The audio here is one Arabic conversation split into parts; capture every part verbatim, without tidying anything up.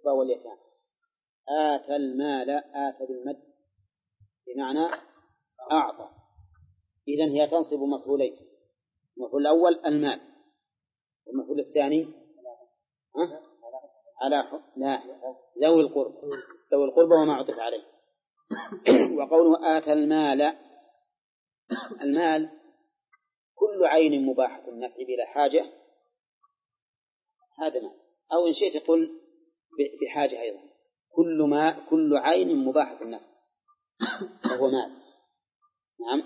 القربى واليتامى. آتى المال، آتى بالمد بمعنى أعطى، إذن هي تنصب مفعولين، المفعول الأول المال، والمفعول الثاني ها؟ على حب لا ذوي القربى، ذوي القربى وما عطف عليه. وقوله آتى المال، المال كل عين مباحة النفع بلا حاجة، هذا مال، أو إن شئت قل بحاجة أيضا، كل ما كل عين مباحة النفع فهو مال. نعم،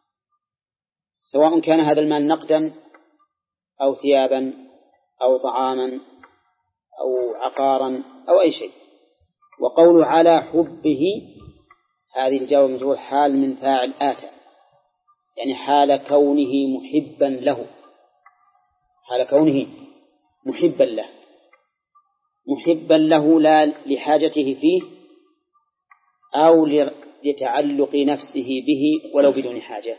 سواء كان هذا المال نقدا أو ثيابا أو طعاما أو عقارا أو أي شيء. وقول على حبه، هذه الجواب مجرور حال من فاعل آتى، يعني حال كونه محبا له، حال كونه محبا له، محبا له لا لحاجته فيه أو لتعلق نفسه به ولو بدون حاجة.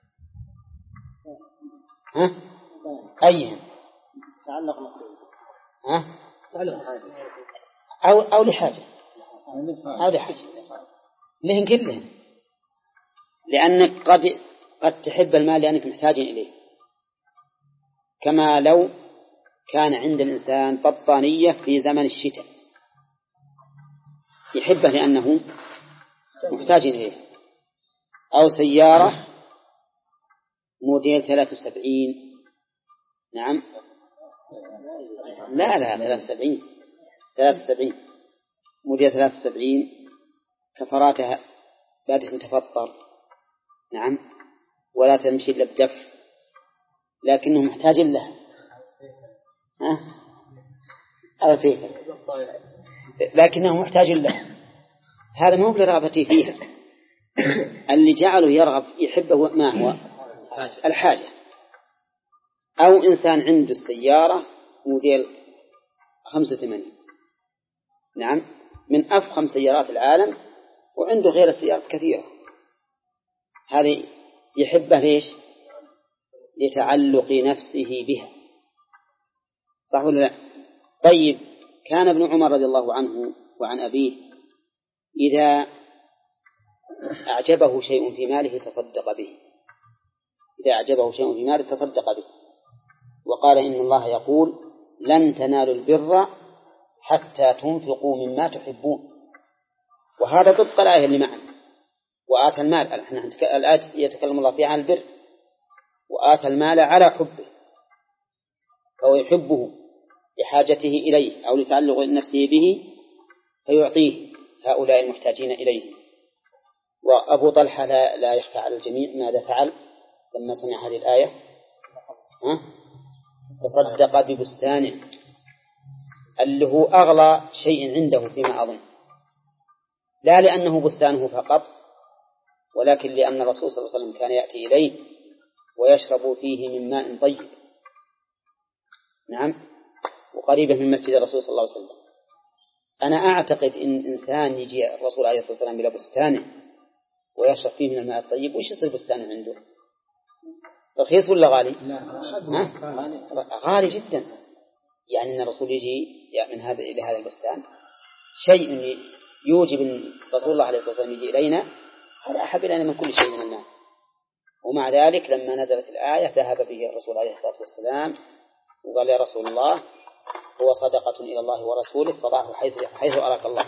ها؟ أيهم؟ تعلق نفسه. ها؟ أو أو لحاجة، أو لحاجة لهن كلهم، لأنك قد قد تحب المال لأنك محتاج إليه، كما لو كان عند الإنسان بطانية في زمن الشتاء يحبه لأنه محتاج إليه، أو سيارة موديل ثلاثة وسبعين. نعم، لا لا ثلاثة وسبعين ثلاثة وسبعين موديل ثلاثة وسبعين كفراتها بادئة تفطر، نعم، ولا تمشي إلا بدف، لكنه محتاج له، ها؟ أو سيكل، لكنه محتاج له، هذا مو برغبته فيها. اللي جعله يرغب يحبه ما هو الحاجة. أو إنسان عنده السيارة موديل خمسة وثمانين، نعم، من أفخم سيارات العالم، وعنده غير السيارات كثيرة، هذه يحبه ليش؟ لتعلق نفسه بها، صح ولا لا؟ طيب، كان ابن عمر رضي الله عنه وعن أبيه إذا أعجبه شيء في ماله تصدق به، إذا أعجبه شيء في ماله تصدق به، وقال إن الله يقول لن تنالوا البر حتى تنفقوا مما تحبون، وهذا طبق الآية اللي معنا، وآتى المال، الآية يتكلم الله فيها عن البر، وآتى المال على حبه، فهو يحبه لحاجته إليه أو لتعلق نفسه به فيعطيه هؤلاء المحتاجين إليه. وأبو طلحة لا, لا يخفى على الجميع ماذا فعل لما سمع هذه الآية؟ ها؟ تصدق ببستانه اللي هو أغلى شيء عنده فيما أظن، لا لأنه بستانه فقط، ولكن لأن الرسول صلى الله عليه وسلم كان يأتي إليه ويشرب فيه من ماء طيب، نعم، وقريبة من مسجد الرسول صلى الله عليه وسلم. أنا أعتقد إن إنسان يجي الرسول عليه الصلاة والسلام إلى بستانه ويشرب فيه من الماء الطيب، وإيش يصير بستانه عنده؟ رخيص ولا غالي؟ ها؟ غالي جدا، يعني أن الرسول يجي من هذا إلى هذا البستان شيء يوجب أن رسول الله عليه الصلاة والسلام يجي إلينا، هذا أحب إلينا من كل شيء من المال. ومع ذلك لما نزلت الآية ذهب به الرسول عليه الصلاة والسلام وقال يا رسول الله هو صدقة إلى الله ورسوله فضعه حيث, حيث أراك الله.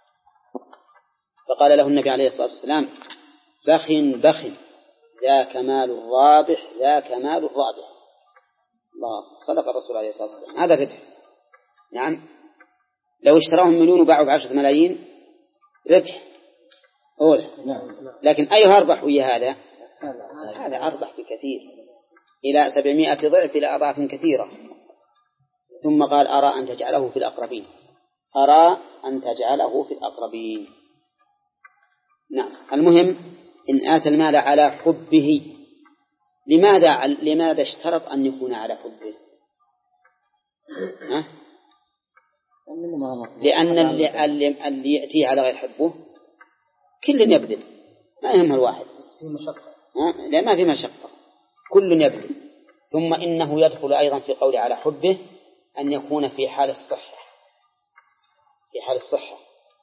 فقال له النبي عليه الصلاة والسلام بخ بخ ذاك مال الرابح ذاك مال الرابح. الله، صدق الرسول عليه الصلاة والسلام، هذا ربح. نعم، لو اشتراهم مليون وباعوا بعشرة ملايين ربح أولى، لكن أيها أربح ويا هذا؟ هذا أربح بكثير، إلى سبعمائة ضعف، إلى أضعاف كثيرة. ثم قال أرى أن تجعله في الأقربين، أرى أن تجعله في الأقربين. نعم، المهم إن آتى المال على حبه، لماذا لماذا اشترط أن يكون على حبه؟ ها؟ لأن اللي, اللي, اللي يأتيه على غير حبه كل يبذل، ما يهمه الواحد، لا ما في مشقة، كل يبذل. ثم إنه يدخل أيضا في قول على حبه أن يكون في حال الصحة، في حال الصحة،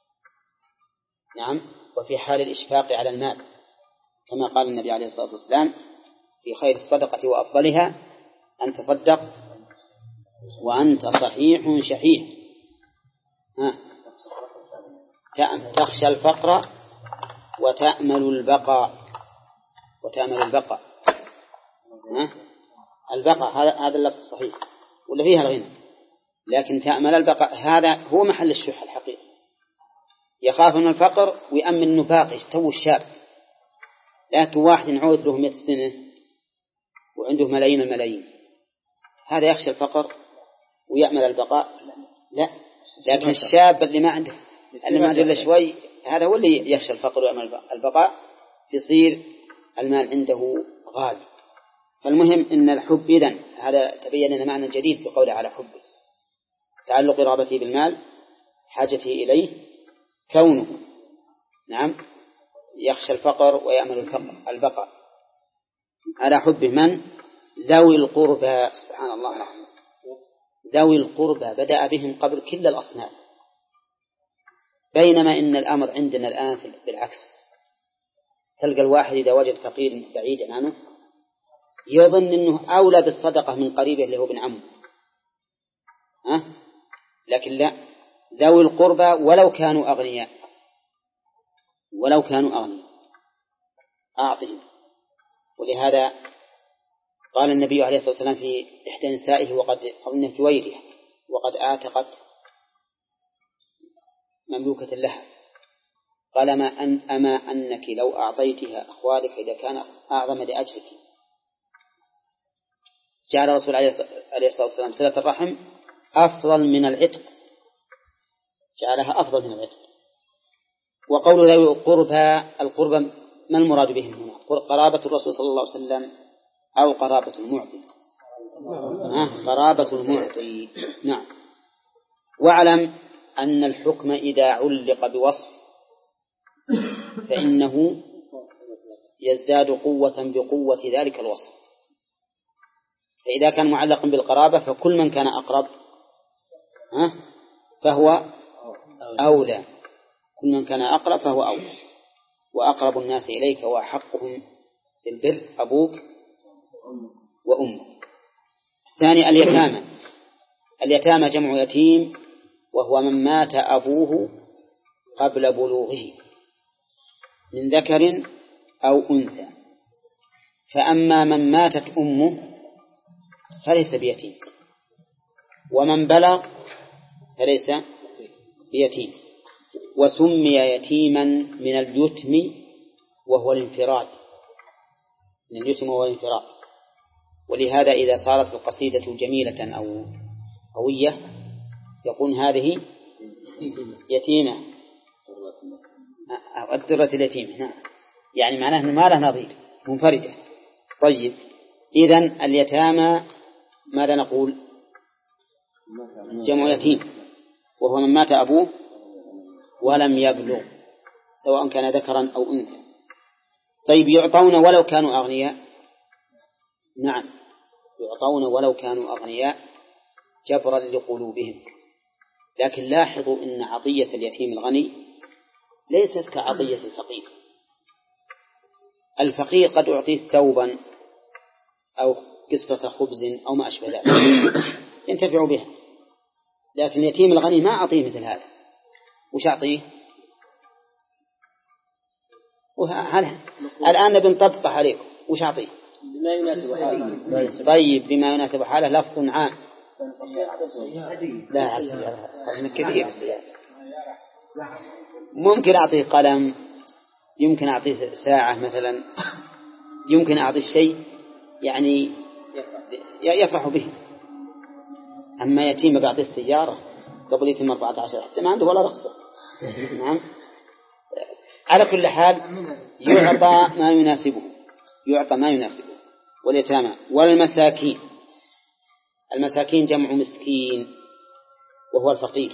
نعم، وفي حال الإشفاق على المال، كما قال النبي عليه الصلاة والسلام في خير الصدقة وأفضلها أن تصدق وأنت صحيح شحيح، ها، تخشى الفقر وتأمل البقاء، وتأمل البقاء، ها؟ البقاء هذا هذا اللفظ الصحيح ولا فيها الغنى، لكن تأمل البقاء هذا هو محل الشح الحقيقي. يخاف من الفقر ويأمن إنه باقي يستوي الشاب، لكن واحد عود له مئة سنة وعنده ملايين الملايين، هذا يخشى الفقر ويأمل البقاء؟ لا. لكن الشاب اللي ما عنده اللي ما عنده إلا شوي هذا هو اللي يخشى الفقر ويأمل البقاء، يصير المال عنده غالي. فالمهم إن الحب إذن هذا تبين لنا معنى جديد في قوله على حبه، تعلق رغبته بالمال، حاجته إليه، كونه نعم يخشى الفقر ويأمل الفقر البقاء، على حبه من؟ ذوي القربى. سبحان الله العظيم، ذوي القربى بدأ بهم قبل كل الأصناف، بينما إن الأمر عندنا الآن بالعكس، تلقى الواحد إذا وجد فقير بعيدا عنه يظن أنه أولى بالصدقة من قريبه اللي هو ابن عمه، أه؟ لكن لا، ذوي القربى ولو كانوا أغنياء، ولو كانوا أغنياء أعطهم. ولهذا قال النبي عليه الصلاة والسلام في إحدى نسائه وقد أظن جويرية وقد آتقت مملوكة لها، قال ما أن أما أنك لو أعطيتها أخوالك إذا كان أعظم لأجلك. جعل رسول عليه الصلاة والسلام صلة الرحم أفضل من العتق، جعلها أفضل من العتق. وقول ذوي القربى، القربى ما المراد بهم هنا؟ قرابة الرسول صلى الله عليه وسلم أو قرابة المعطي؟ آه قرابة المعطي، نعم. واعلم أن الحكم إذا علق بوصف فإنه يزداد قوة بقوة ذلك الوصف، فإذا كان معلقا بالقرابة فكل من كان أقرب ها فهو أولى، كل من كان أقرب فهو أولى، وأقرب الناس إليك وأحقهم بالبر أبوك وأمك. ثاني اليتامى، اليتامى جمع يتيم وهو من مات أبوه قبل بلوغه من ذكر أو أنثى، فأما من ماتت أمه فليس بيتيم، ومن بلغ فليس بيتيم. وسمي يتيما من اليتم وهو الانفراد، من اليتم وهو الانفراد. ولهذا إذا صارت القصيدة جميلة أو قوية يقول هذه يتيمة أو الدرة اليتيمة، نعم، يعني معناه أنه ما له نظير، منفردة. طيب، إذن اليتامى ماذا نقول؟ جمع يتيم وهو من مات أبوه ولم يبلغ سواء كان ذكرا أو أنثى. طيب، يعطون ولو كانوا أغنياء؟ نعم، يعطون ولو كانوا أغنياء جبرا لقلوبهم. لكن لاحظوا أن عطية اليتيم الغني ليست كعطية الفقير. الفقير قد أعطيه ثوبا أو قصة خبز أو ما أشبه ذلك ينتفع بها، لكن اليتيم الغني ما أعطيه مثل هذا. وش أعطيه؟ الآن بنطبق عليكم، وش أعطيه؟ بما يناسب حاله. طيب، بما يناسب حاله لفظ عام. لا من كثير السيارة. ممكن أعطيه قلم، يمكن أعطيه ساعة مثلا، يمكن أعطيه شيء يعني يفرح به. أما يتيم بعطيه السيارة قبل يتم أربعة عشر حتى ما عنده ولا رخصة. نعم. على كل حال يعطى ما يناسبه، يعطى ما يناسبه. واليتامى والمساكين، المساكين جمع مسكين وهو الفقير،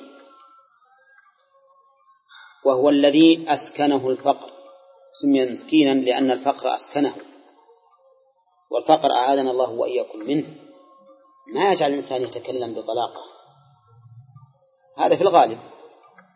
وهو الذي أسكنه الفقر، سمي مسكينا لأن الفقر أسكنه، والفقر أعاذنا الله وإياكم منه ما يجعل الإنسان يتكلم بطلاقة، هذا في الغالب.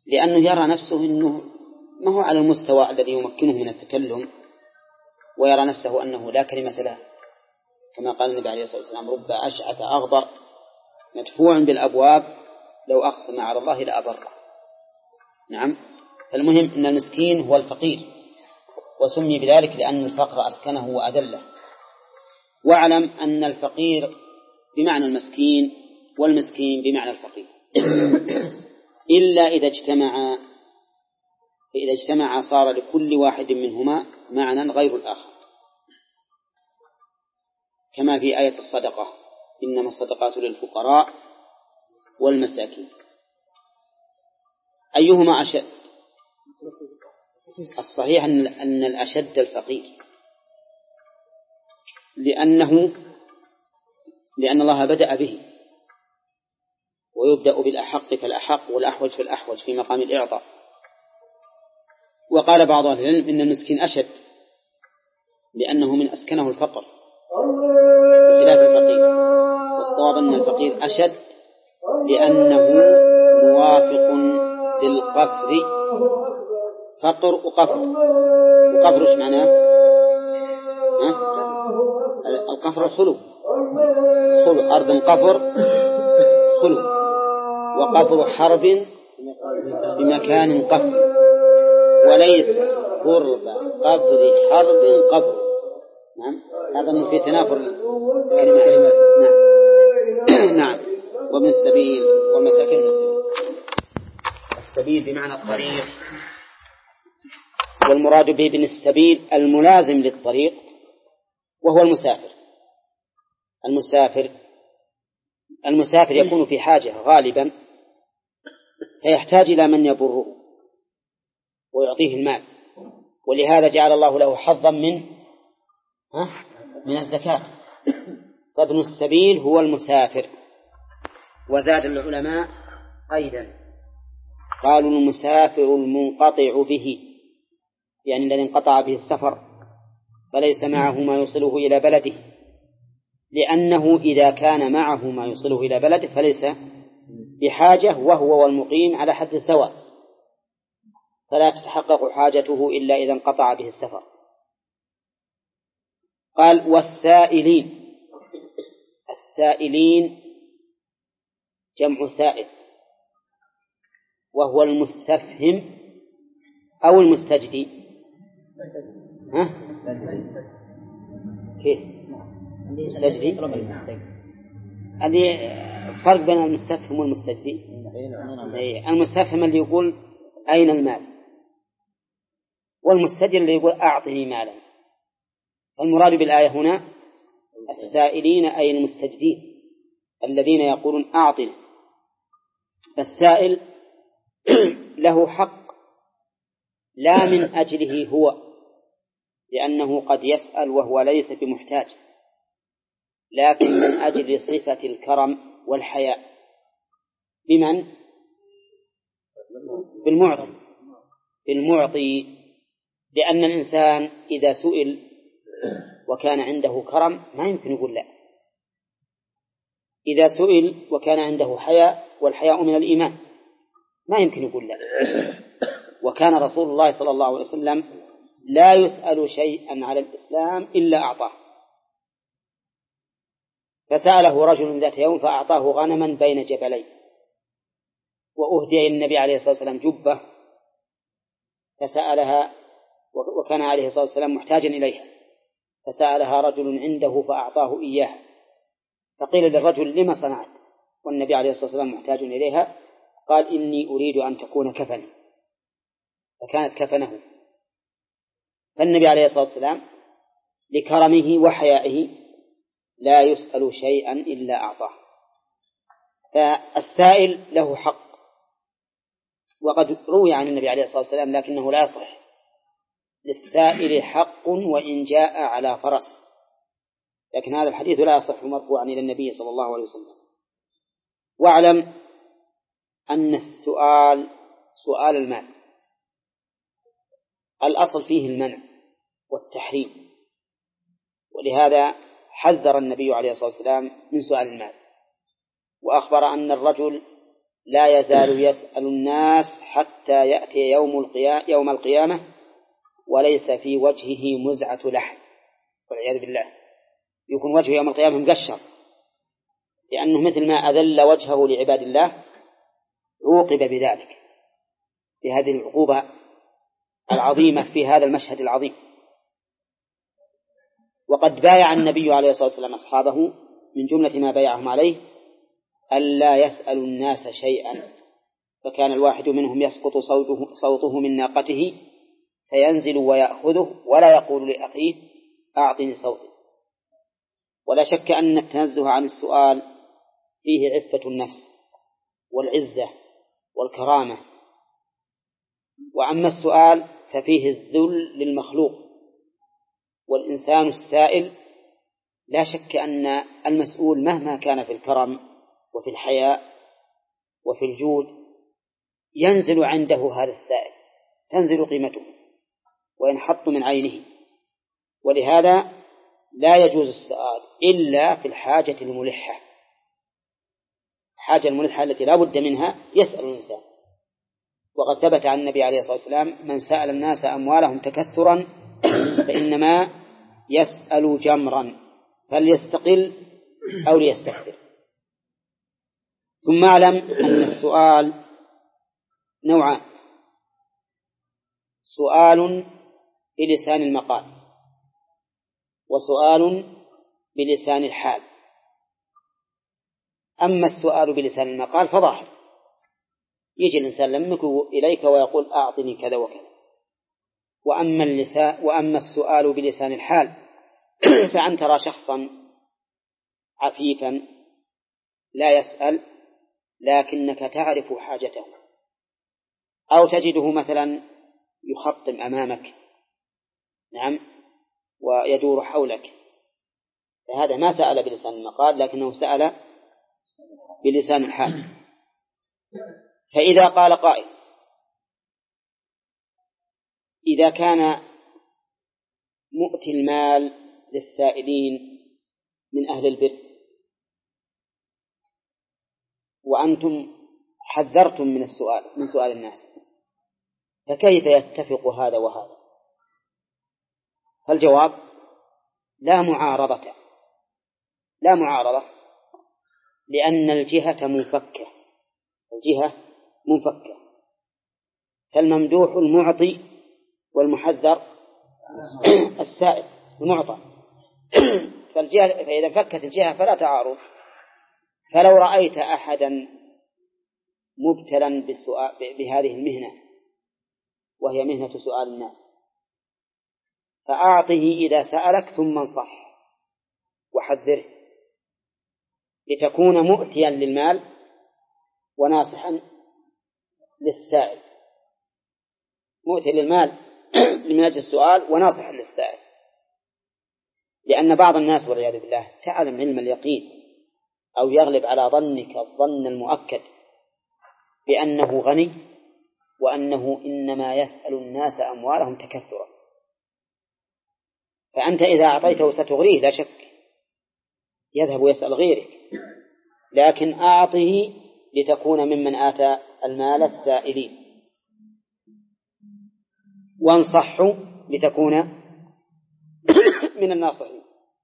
لأنه يرى نفسه أنه ما هو على المستوى الذي يمكنه من التكلم، ويرى نفسه أنه لا كلمة له، كما قال النبي عليه الصلاة والسلام: رب أشعث أغبر مدفوع بالأبواب لو أقسم على الله لأبره. نعم. فالمهم أن المسكين هو الفقير، وسمي بذلك لأن الفقر أسكنه وأذله. واعلم أن الفقير بمعنى المسكين والمسكين بمعنى الفقير، إلا إذا اجتمع فإذا اجتمع صار لكل واحد منهما معنى غير الآخر، كما في آية الصدقة: إنما الصدقات للفقراء والمساكين. أيهما أشد؟ الصحيح أن الأشد الفقير، لأنه لأن الله بدأ به، ويبدأ بالأحق فالأحق والأحوج فالأحوج في مقام الإعطاء. وقال بعض أهل العلم إن المسكين أشد لأنه من أسكنه الفقر بخلاف الفقير، والصواب أن الفقير أشد لأنه موافق للقفر. فقر وقفر، وقفر إيش معناه؟ القفر خلو، خلو أرض قفر خلو، وقفر حرب بمكان قفر، وليس قرب قبر حرب قبر. نعم، هذا في تنافر الكلمات. نعم. نعم. ومن السبيل والمساكين من السبيل. السبيل بمعنى الطريق، والمراد به ابن السبيل الملازم للطريق، وهو المسافر. المسافر المسافر يكون في حاجة غالبا، فيحتاج إلى من يبره ويعطيه المال، ولهذا جعل الله له حظا من من الزكاة. فابن السبيل هو المسافر. وزاد العلماء أيضا قالوا: المسافر المنقطع به، يعني الذي انقطع به السفر فليس معه ما يوصله إلى بلده، لأنه إذا كان معه ما يوصله إلى بلده فليس بحاجة، وهو والمقيم على حد سواء، فلا تتحقق حاجته إلا إذا انقطع به السفر. قال: والسائلين. السائلين جمع سائل، وهو المستفهم أو المستجدي. ها؟ كيف؟ المستجدي اللي فرق بين المستفهم والمستجدي. المستفهم اللي يقول أين المال، والمستجدي اللي يقول أعطني مالا. المراد بالآية هنا السائلين أي المستجدين الذين يقولون أعطني. فالسائل له حق لا من أجله هو، لأنه قد يسأل وهو ليس بمحتاج، لكن من أجل صفة الكرم والحياء. بمن؟ بالمعطي. بالمعطي، لأن الإنسان إذا سئل وكان عنده كرم ما يمكن يقول لا. إذا سئل وكان عنده حياء، والحياء من الإيمان، ما يمكن يقول لا. وكان رسول الله صلى الله عليه وسلم لا يسأل شيئا على الإسلام إلا أعطاه. فسأله رجل ذات يوم فأعطاه غنما بين جبلين، وأهدي النبي عليه الصلاة والسلام جبة فسألها، وكان عليه الصلاة والسلام محتاجا إليها، فسألها رجل عنده فأعطاه إياها. فقيل للرجل: لما صنعت والنبي عليه الصلاة والسلام محتاج إليها؟ قال: إني أريد أن تكون كفني، فكانت كفنه. فالنبي عليه الصلاة والسلام لكرمه وحيائه لا يسأل شيئا إلا أعطاه. فالسائل له حق، وقد روي عن النبي عليه الصلاة والسلام لكنه لا يصح: للسائل حق وإن جاء على فرس. لكن هذا الحديث لا يصح مرفوعا إلى النبي صلى الله عليه وسلم. واعلم أن السؤال سؤال المال الأصل فيه المنع والتحريم، ولهذا حذر النبي عليه الصلاة والسلام من سؤال المال، وأخبر أن الرجل لا يزال يسأل الناس حتى يأتي يوم القيامة, يوم القيامة وليس في وجهه مزعة لحم، والعياذ بالله. يكون وجهه يوم القيامة مقشر، لأنه مثل ما أذل وجهه لعباد الله عوقب بذلك، بهذه العقوبة العظيمة في هذا المشهد العظيم. وقد بايع النبي عليه الصلاة والسلام أصحابه من جملة ما بايعهم عليه ألا يسألوا الناس شيئا، فكان الواحد منهم يسقط صوته, صوته من ناقته فينزل ويأخذه ولا يقول لأخيه أعطني صوتي. ولا شك أن التنزه عن السؤال فيه عفة النفس والعزة والكرامة. وأما السؤال ففيه الذل للمخلوق، والإنسان السائل لا شك أن المسؤول مهما كان في الكرم وفي الحياء وفي الجود ينزل عنده هذا السائل، تنزل قيمته وينحط من عينه. ولهذا لا يجوز السؤال إلا في الحاجة الملحة، الحاجة الملحة التي لا بد منها يسأل الإنسان. وقد ثبت عن النبي عليه الصلاة والسلام من سأل الناس أموالهم تكثرا فإنما يسأل جمرا فليستقل أو ليستكثر. ثم اعلم أن السؤال نوعان: سؤال بلسان المقال، وسؤال بلسان الحال. أما السؤال بلسان المقال فظاهر، يجي الإنسان لمك إليك ويقول أعطني كذا وكذا. وأما اللسان وأما السؤال بلسان الحال فأن ترى شخصا عفيفا لا يسأل لكنك تعرف حاجته، أو تجده مثلا يخطم أمامك، نعم، ويدور حولك، فهذا ما سأل بلسان المقال لكنه سأل بلسان الحال. فإذا قال قائل: إذا كان مؤتي المال للسائلين من أهل البر وأنتم حذرتم من السؤال من سؤال الناس، فكيف يتفق هذا وهذا؟ فالجواب: لا معارضة، لا معارضة، لأن الجهة منفكة، الجهة منفكة، فالممدوح المعطي والمحذر السائل المعطى. فالجهة فإذا فكت الجهة فلا تعارض. فلو رأيت أحدا مبتلا بالسؤال بهذه المهنة وهي مهنة سؤال الناس فأعطه إذا سألك ثم انصح وحذره لتكون مؤتيا للمال وناصحا للسائل، مؤتي للمال من أجل السؤال وناصحا للسائل. لأن بعض الناس والعياذ بالله تعلم علم اليقين أو يغلب على ظنك الظن المؤكد بأنه غني وأنه إنما يسأل الناس أموالهم تكثرا، فأنت إذا أعطيته ستغريه لا شك، يذهب ويسأل غيرك، لكن أعطه لتكون ممن آتى المال السائلين، وانصحوا لتكون من الناصحين.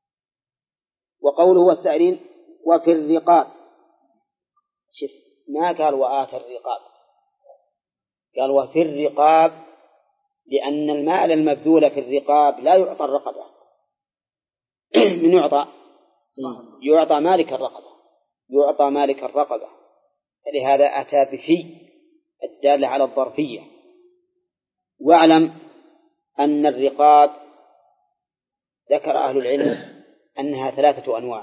وقوله والسائلين وفي الرقاب، شف ما قال وآتى الرقاب، قال وفي الرقاب، لأن المال المبذول في الرقاب لا يعطى الرقبة من يعطى يعطى مالك الرقبة، يعطى مالك الرقبة، فلهذا أتى بفي الدالة على الظرفية. واعلم أن الرقاب ذكر أهل العلم أنها ثلاثة أنواع: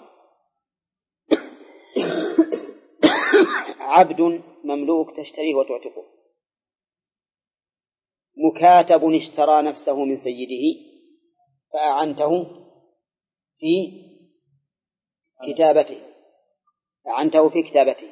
عبد مملوك تشتريه وتعتقه، مكاتب اشترى نفسه من سيده فأعنته في كتابته أعنته في كتابته،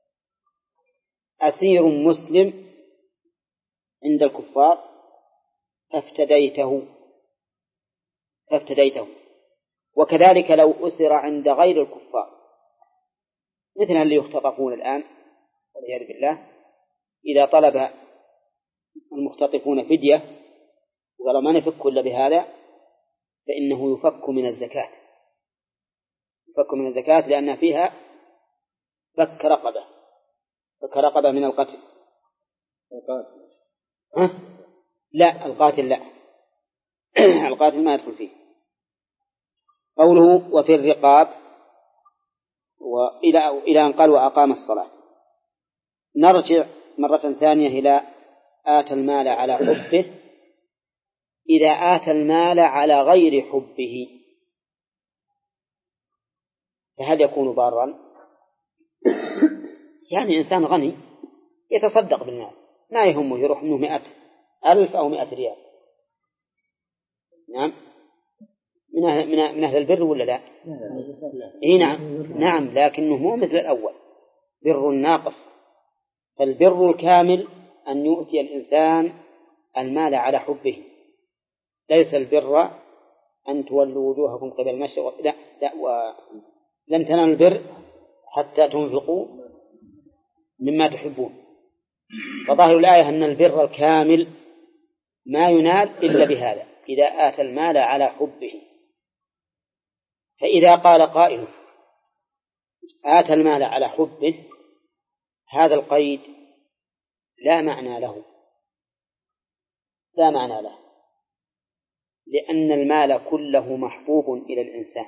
أسير مسلم عند الكفار فافتديته فافتديته وكذلك لو أسر عند غير الكفار، مثل اللي يختطفون الآن والعياذ بالله. إذا طلب المختطفون فدية وقالوا ما نفك إلا بهذا فإنه يفك من الزكاة، يفك من الزكاة لأن فيها فك رقبة، فك رقبة من القتل. القاتل ها؟ لا القاتل لا القاتل ما يدخل فيه. قوله وفي الرقاب وإلى إلى أن قال وأقام الصلاة. نرجع مرة ثانية إلى آتى المال على حبه. إذا آتى المال على غير حبه فهل يكون ضارا؟ يعني إنسان غني يتصدق بالمال ما يهمه يروح منه مئة ألف أو مئة ريال، نعم، من أهل, من أهل البر ولا لا؟ إيه نعم نعم، لكنه مو مثل الأول بر ناقص. فالبر الكامل أن يؤتي الإنسان المال على حبه، ليس البر أن تولوا وجوهكم قبل المشرق، لا لا، ولن تنالوا البر حتى تنفقوا مما تحبون. فظاهر الآية أن البر الكامل ما ينال إلا بهذا إذا آتى المال على حبه. فإذا قال قائل آتى المال على حبه هذا القيد لا معنى له، لا معنى له، لأن المال كله محبوب إلى الإنسان،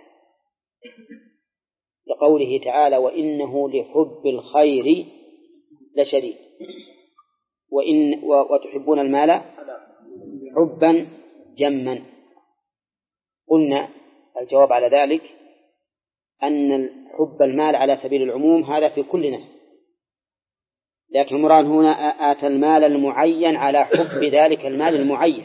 لقوله تعالى وإنه لحب الخير لشديد، وإن وتحبون المال حبا جما. قلنا الجواب على ذلك أن حب المال على سبيل العموم هذا في كل نفس، لكن المراد هنا آتى المال المعين على حب ذلك المال المعين.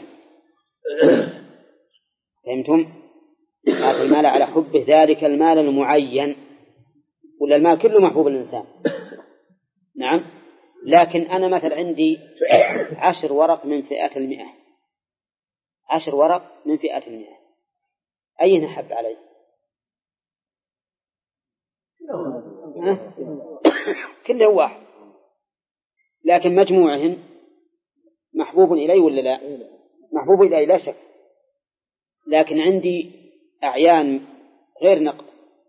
فهمتم؟ آتى المال على حب ذلك المال المعين، ولا المال كله محبوب الإنسان؟ نعم، لكن أنا مثل عندي عشر ورق من فئة المئة، عشر ورق من فئة المئة، أين أحب علي؟ كله واحد، لكن مجموعهن محبوب إلي ولا لا؟ محبوب إلي لا شك، لكن عندي أعيان غير نقد،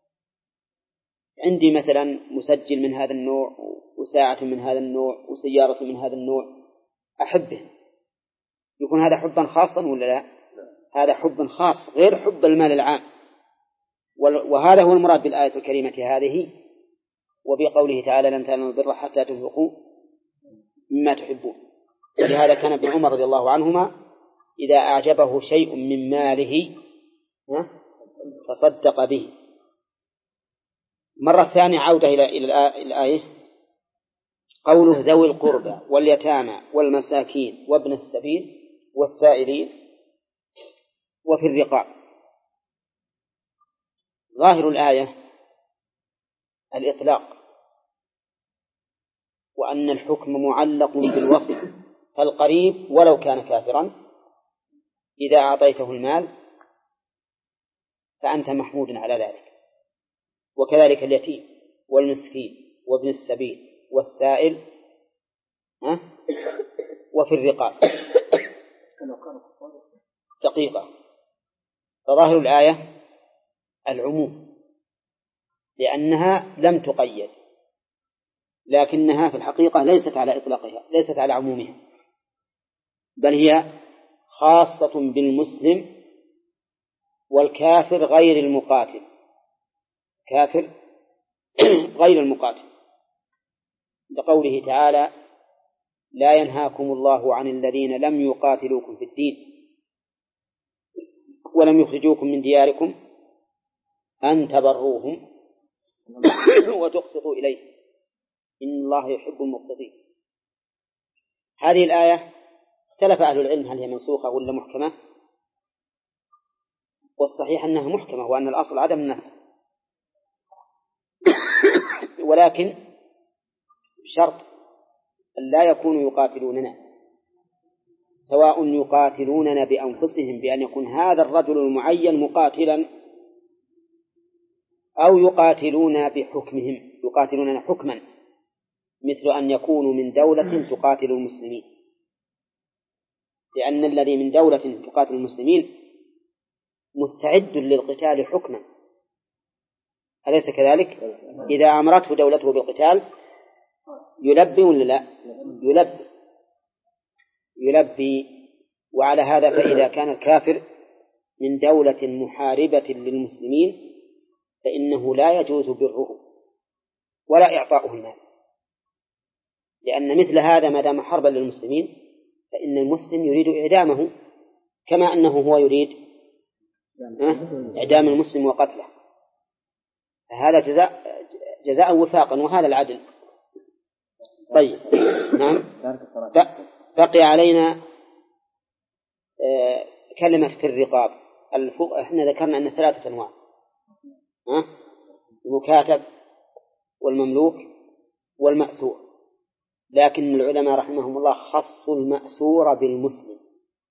عندي مثلا مسجل من هذا النوع وساعة من هذا النوع وسيارة من هذا النوع أحبه، يكون هذا حبا خاصا ولا لا؟ هذا حب خاص غير حب المال العام. وهذا هو المراد بالآية الكريمة هذه وبقوله تعالى لن تنالوا البر حتى تنفقوا مما تحبون. لهذا كان ابن عمر رضي الله عنهما إذا أعجبه شيء من ماله تصدق به. مرة ثانية عودة إلى إلى الآية قوله ذوي القربى واليتامى والمساكين وابن السبيل والسائلين وفي الرقاب. ظاهر الآية الإطلاق، وأن الحكم معلق بالوصف، فالقريب ولو كان كافرا إذا أعطيته المال فأنت محمود على ذلك، وكذلك اليتيم والمسكين وابن السبيل والسائل ها؟ وفي الرقاب دقيقة. فظاهر الآية العموم لأنها لم تقيد، لكنها في الحقيقة ليست على إطلاقها، ليست على عمومها، بل هي خاصة بالمسلم والكافر غير المقاتل، كافر غير المقاتل، لقوله تعالى لا ينهاكم الله عن الذين لم يقاتلوكم في الدين ولم يخرجوكم من دياركم أن تبروهم وتقسطوا إليه إن الله يحب المقسطين. هذه الآية اختلف أهل العلم هل هي منسوخة ولا محكمة، والصحيح أنها محكمة وأن الأصل عدم النسخ، ولكن بشرط أن لا يكونوا يقاتلوننا، سواء يقاتلوننا بأنفسهم بأن يكون هذا الرجل المعين مقاتلا أو يقاتلون بحكمهم، يقاتلوننا حكما مثل أن يكونوا من دولة تقاتل المسلمين، لأن الذي من دولة تقاتل المسلمين مستعد للقتال حكما، أليس كذلك؟ إذا أمرته دولته بالقتال يلبي ولا لا؟ يلبي يلبي وعلى هذا فإذا كان الكافر من دولة محاربة للمسلمين فإنه لا يجوز بره ولا إعطاؤه المال، لأن مثل هذا ما دام حربا للمسلمين فإن المسلم يريد إعدامه كما أنه هو يريد إعدام المسلم وقتله، هذا جزاء جزاء وفاقا، وهذا العدل. طيب نعم. بقي علينا كلمة في الرقاب. احنا ذكرنا أن ثلاثة أنواع، المكاتب والمملوك والمأسور، لكن العلماء رحمهم الله خصوا المأسور بالمسلم،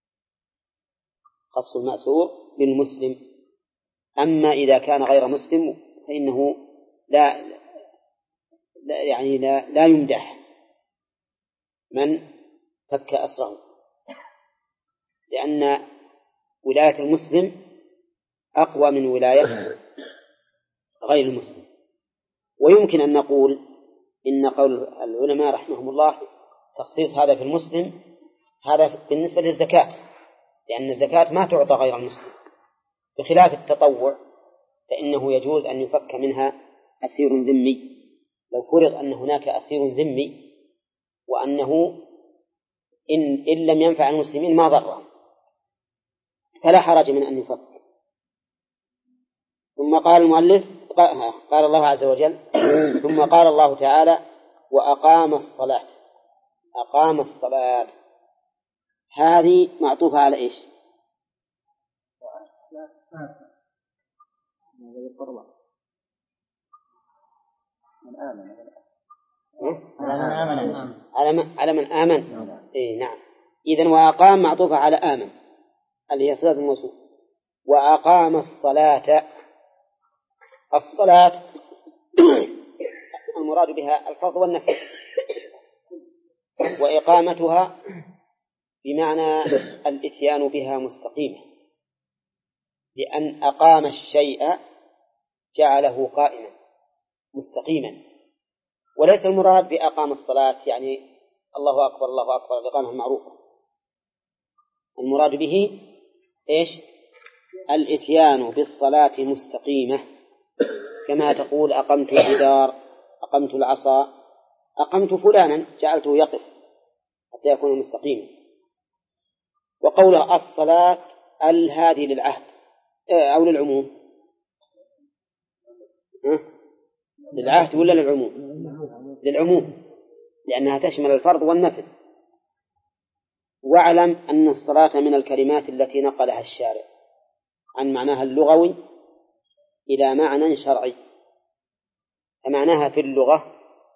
خصوا المأسور بالمسلم. أما إذا كان غير مسلم فإنه لا, لا يعني لا, لا يمدح من فك أسره، لأن ولاية المسلم أقوى من ولاية غير المسلم. ويمكن أن نقول إن قول العلماء رحمهم الله تخصيص هذا في المسلم هذا بالنسبة للزكاة، لأن الزكاة ما تعطى غير المسلم، بخلاف التطوع فإنه يجوز أن يفك منها أسير ذمي. لو فرض أن هناك أسير ذمي وأنه إن, إن لم ينفع المسلمين ما ضرهم فلا حرج من أن يفك. ثم قال المؤلف قال الله عز وجل ثم قال الله تعالى وأقام الصلاة. أقام الصلاة هذه معطوفة على إيش؟ على من على من آمن. إيه نعم. إذن وأقام معطوفة على آمن اللي هي صلة الموصول. وأقام الصلاة. الصلاة المراد بها الفرض والنفل، وإقامتها بمعنى الإتيان بها مستقيمة، لأن أقام الشيء جعله قائما مستقيما، وليس المراد بأقام الصلاة يعني الله أكبر الله أكبر الإقامة المعروفة، المراد به إيش؟ الإتيان بالصلاة مستقيمة، كما تقول أقمت الجدار أقمت العصا أقمت فلانا جعلته يقف حتى يكون مستقيما. وقوله الصلاة ال هذه للعهد أو للعموم؟ للعهد ولا للعموم؟ للعموم، لأنها تشمل الفرض والنفل. واعلم أن الصلاة من الكلمات التي نقلها الشارع عن معناها اللغوي إلى معنى شرعي. فمعناها في اللغة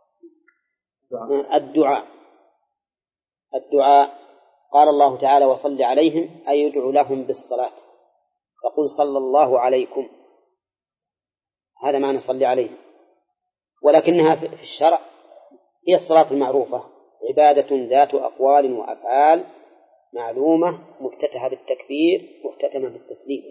الدعاء. الدعاء قال الله تعالى وصل عليهم أي يدعو لهم بالصلاة، فقل صلى الله عليكم، هذا معنى صل عليهم. ولكنها في الشرع هي الصلاة المعروفة، عبادة ذات أقوال وأفعال معلومة مفتتحة بالتكبير مختتمة بالتسليم.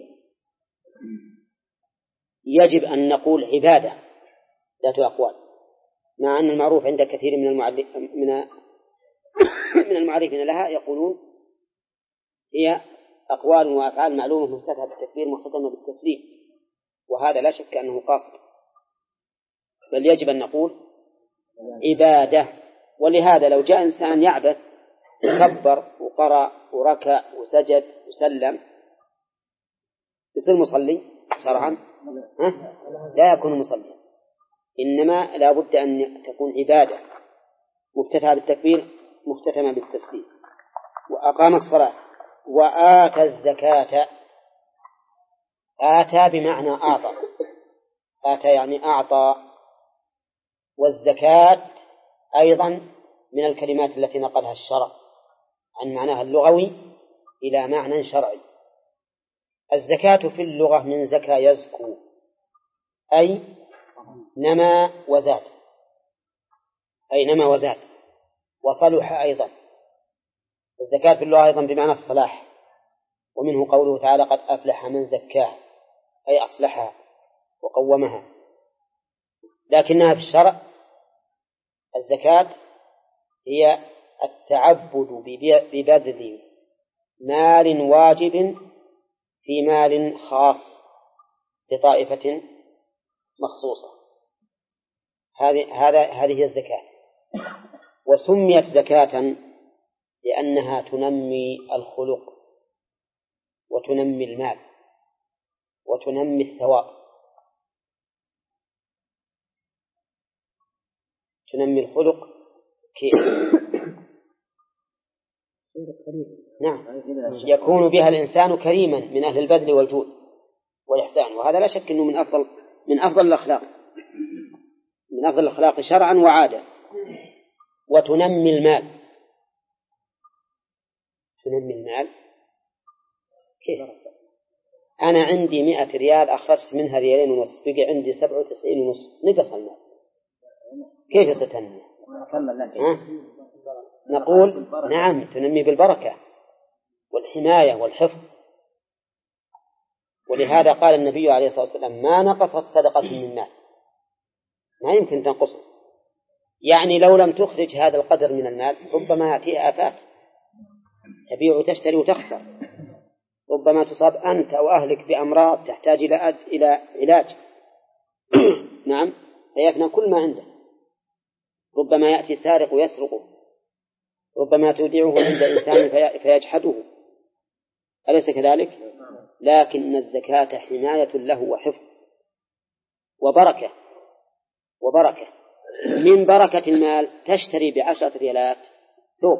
يجب أن نقول عبادة ذات أقوال، مع أن المعروف عند كثير من من من المعرفين لها يقولون هي أقوال وأفعال معلومة مفتتحة بالتكبير مختتمة بالتسليم، وهذا لا شك أنه قاصد، بل يجب أن نقول عبادة. ولهذا لو جاء إنسان يعبث كبر وقرأ وركع وسجد وسلم يصير مصلي شرعا؟ لا يكون مصلي، إنما لا بد أن تكون عبادة مفتتحة بالتكبير مختتمة بالتسليم. وأقام الصلاة وآتى الزكاة. آتى بمعنى أعطى، آتى يعني أعطى. والزكاة أيضا من الكلمات التي نقلها الشرع عن معناها اللغوي إلى معنى شرعي. الزكاة في اللغة من زكاة يزكو، أي نما وزاد، أي نما وزاد، وصلح أيضا. الزكاة في اللغة أيضا بمعنى الصلاح، ومنه قوله تعالى قد أفلح من زكاه، أي أصلحها وقومها. لكنها في الشرع الزكاة هي التعبد ببذل مال واجب في مال خاص لطائفة مخصوصة. هذه هذا هذه هي الزكاة. وسميت زكاة لأنها تنمي الخلق وتنمي المال وتنمي الثواب، تنمي الخلق كيف؟ نعم، يكون بها الإنسان كريما من أهل البذل والجود والإحسان، وهذا لا شك أنه من أفضل من أفضل الأخلاق، من أفضل الأخلاق شرعا وعادة. وتنمي المال، تنمي المال كيف؟ أنا عندي مئة ريال أخرجت منها ريالين ونصف، بقي عندي سبعة وتسعين ونصف، نقص المال، كيف تتنمي؟ نقول نعم، تنمي بالبركة والحماية والحفظ. ولهذا قال النبي عليه الصلاة والسلام ما نقصت صدقة من مال، ما يمكن تنقصه. يعني لو لم تخرج هذا القدر من المال ربما يأتيها آفات، تبيع وتشتري وتخسر، ربما تصاب أنت أو أهلك بأمراض تحتاج إلى إلى علاج نعم، فيفنى كل ما عنده. ربما يأتي سارق ويسرقه، ربما تودعه عند إنسان فيجحده، أليس كذلك؟ لكن الزكاة حماية له وحفظ وبركة وبركة. من بركة المال تشتري بعشرة ريالات ثوب،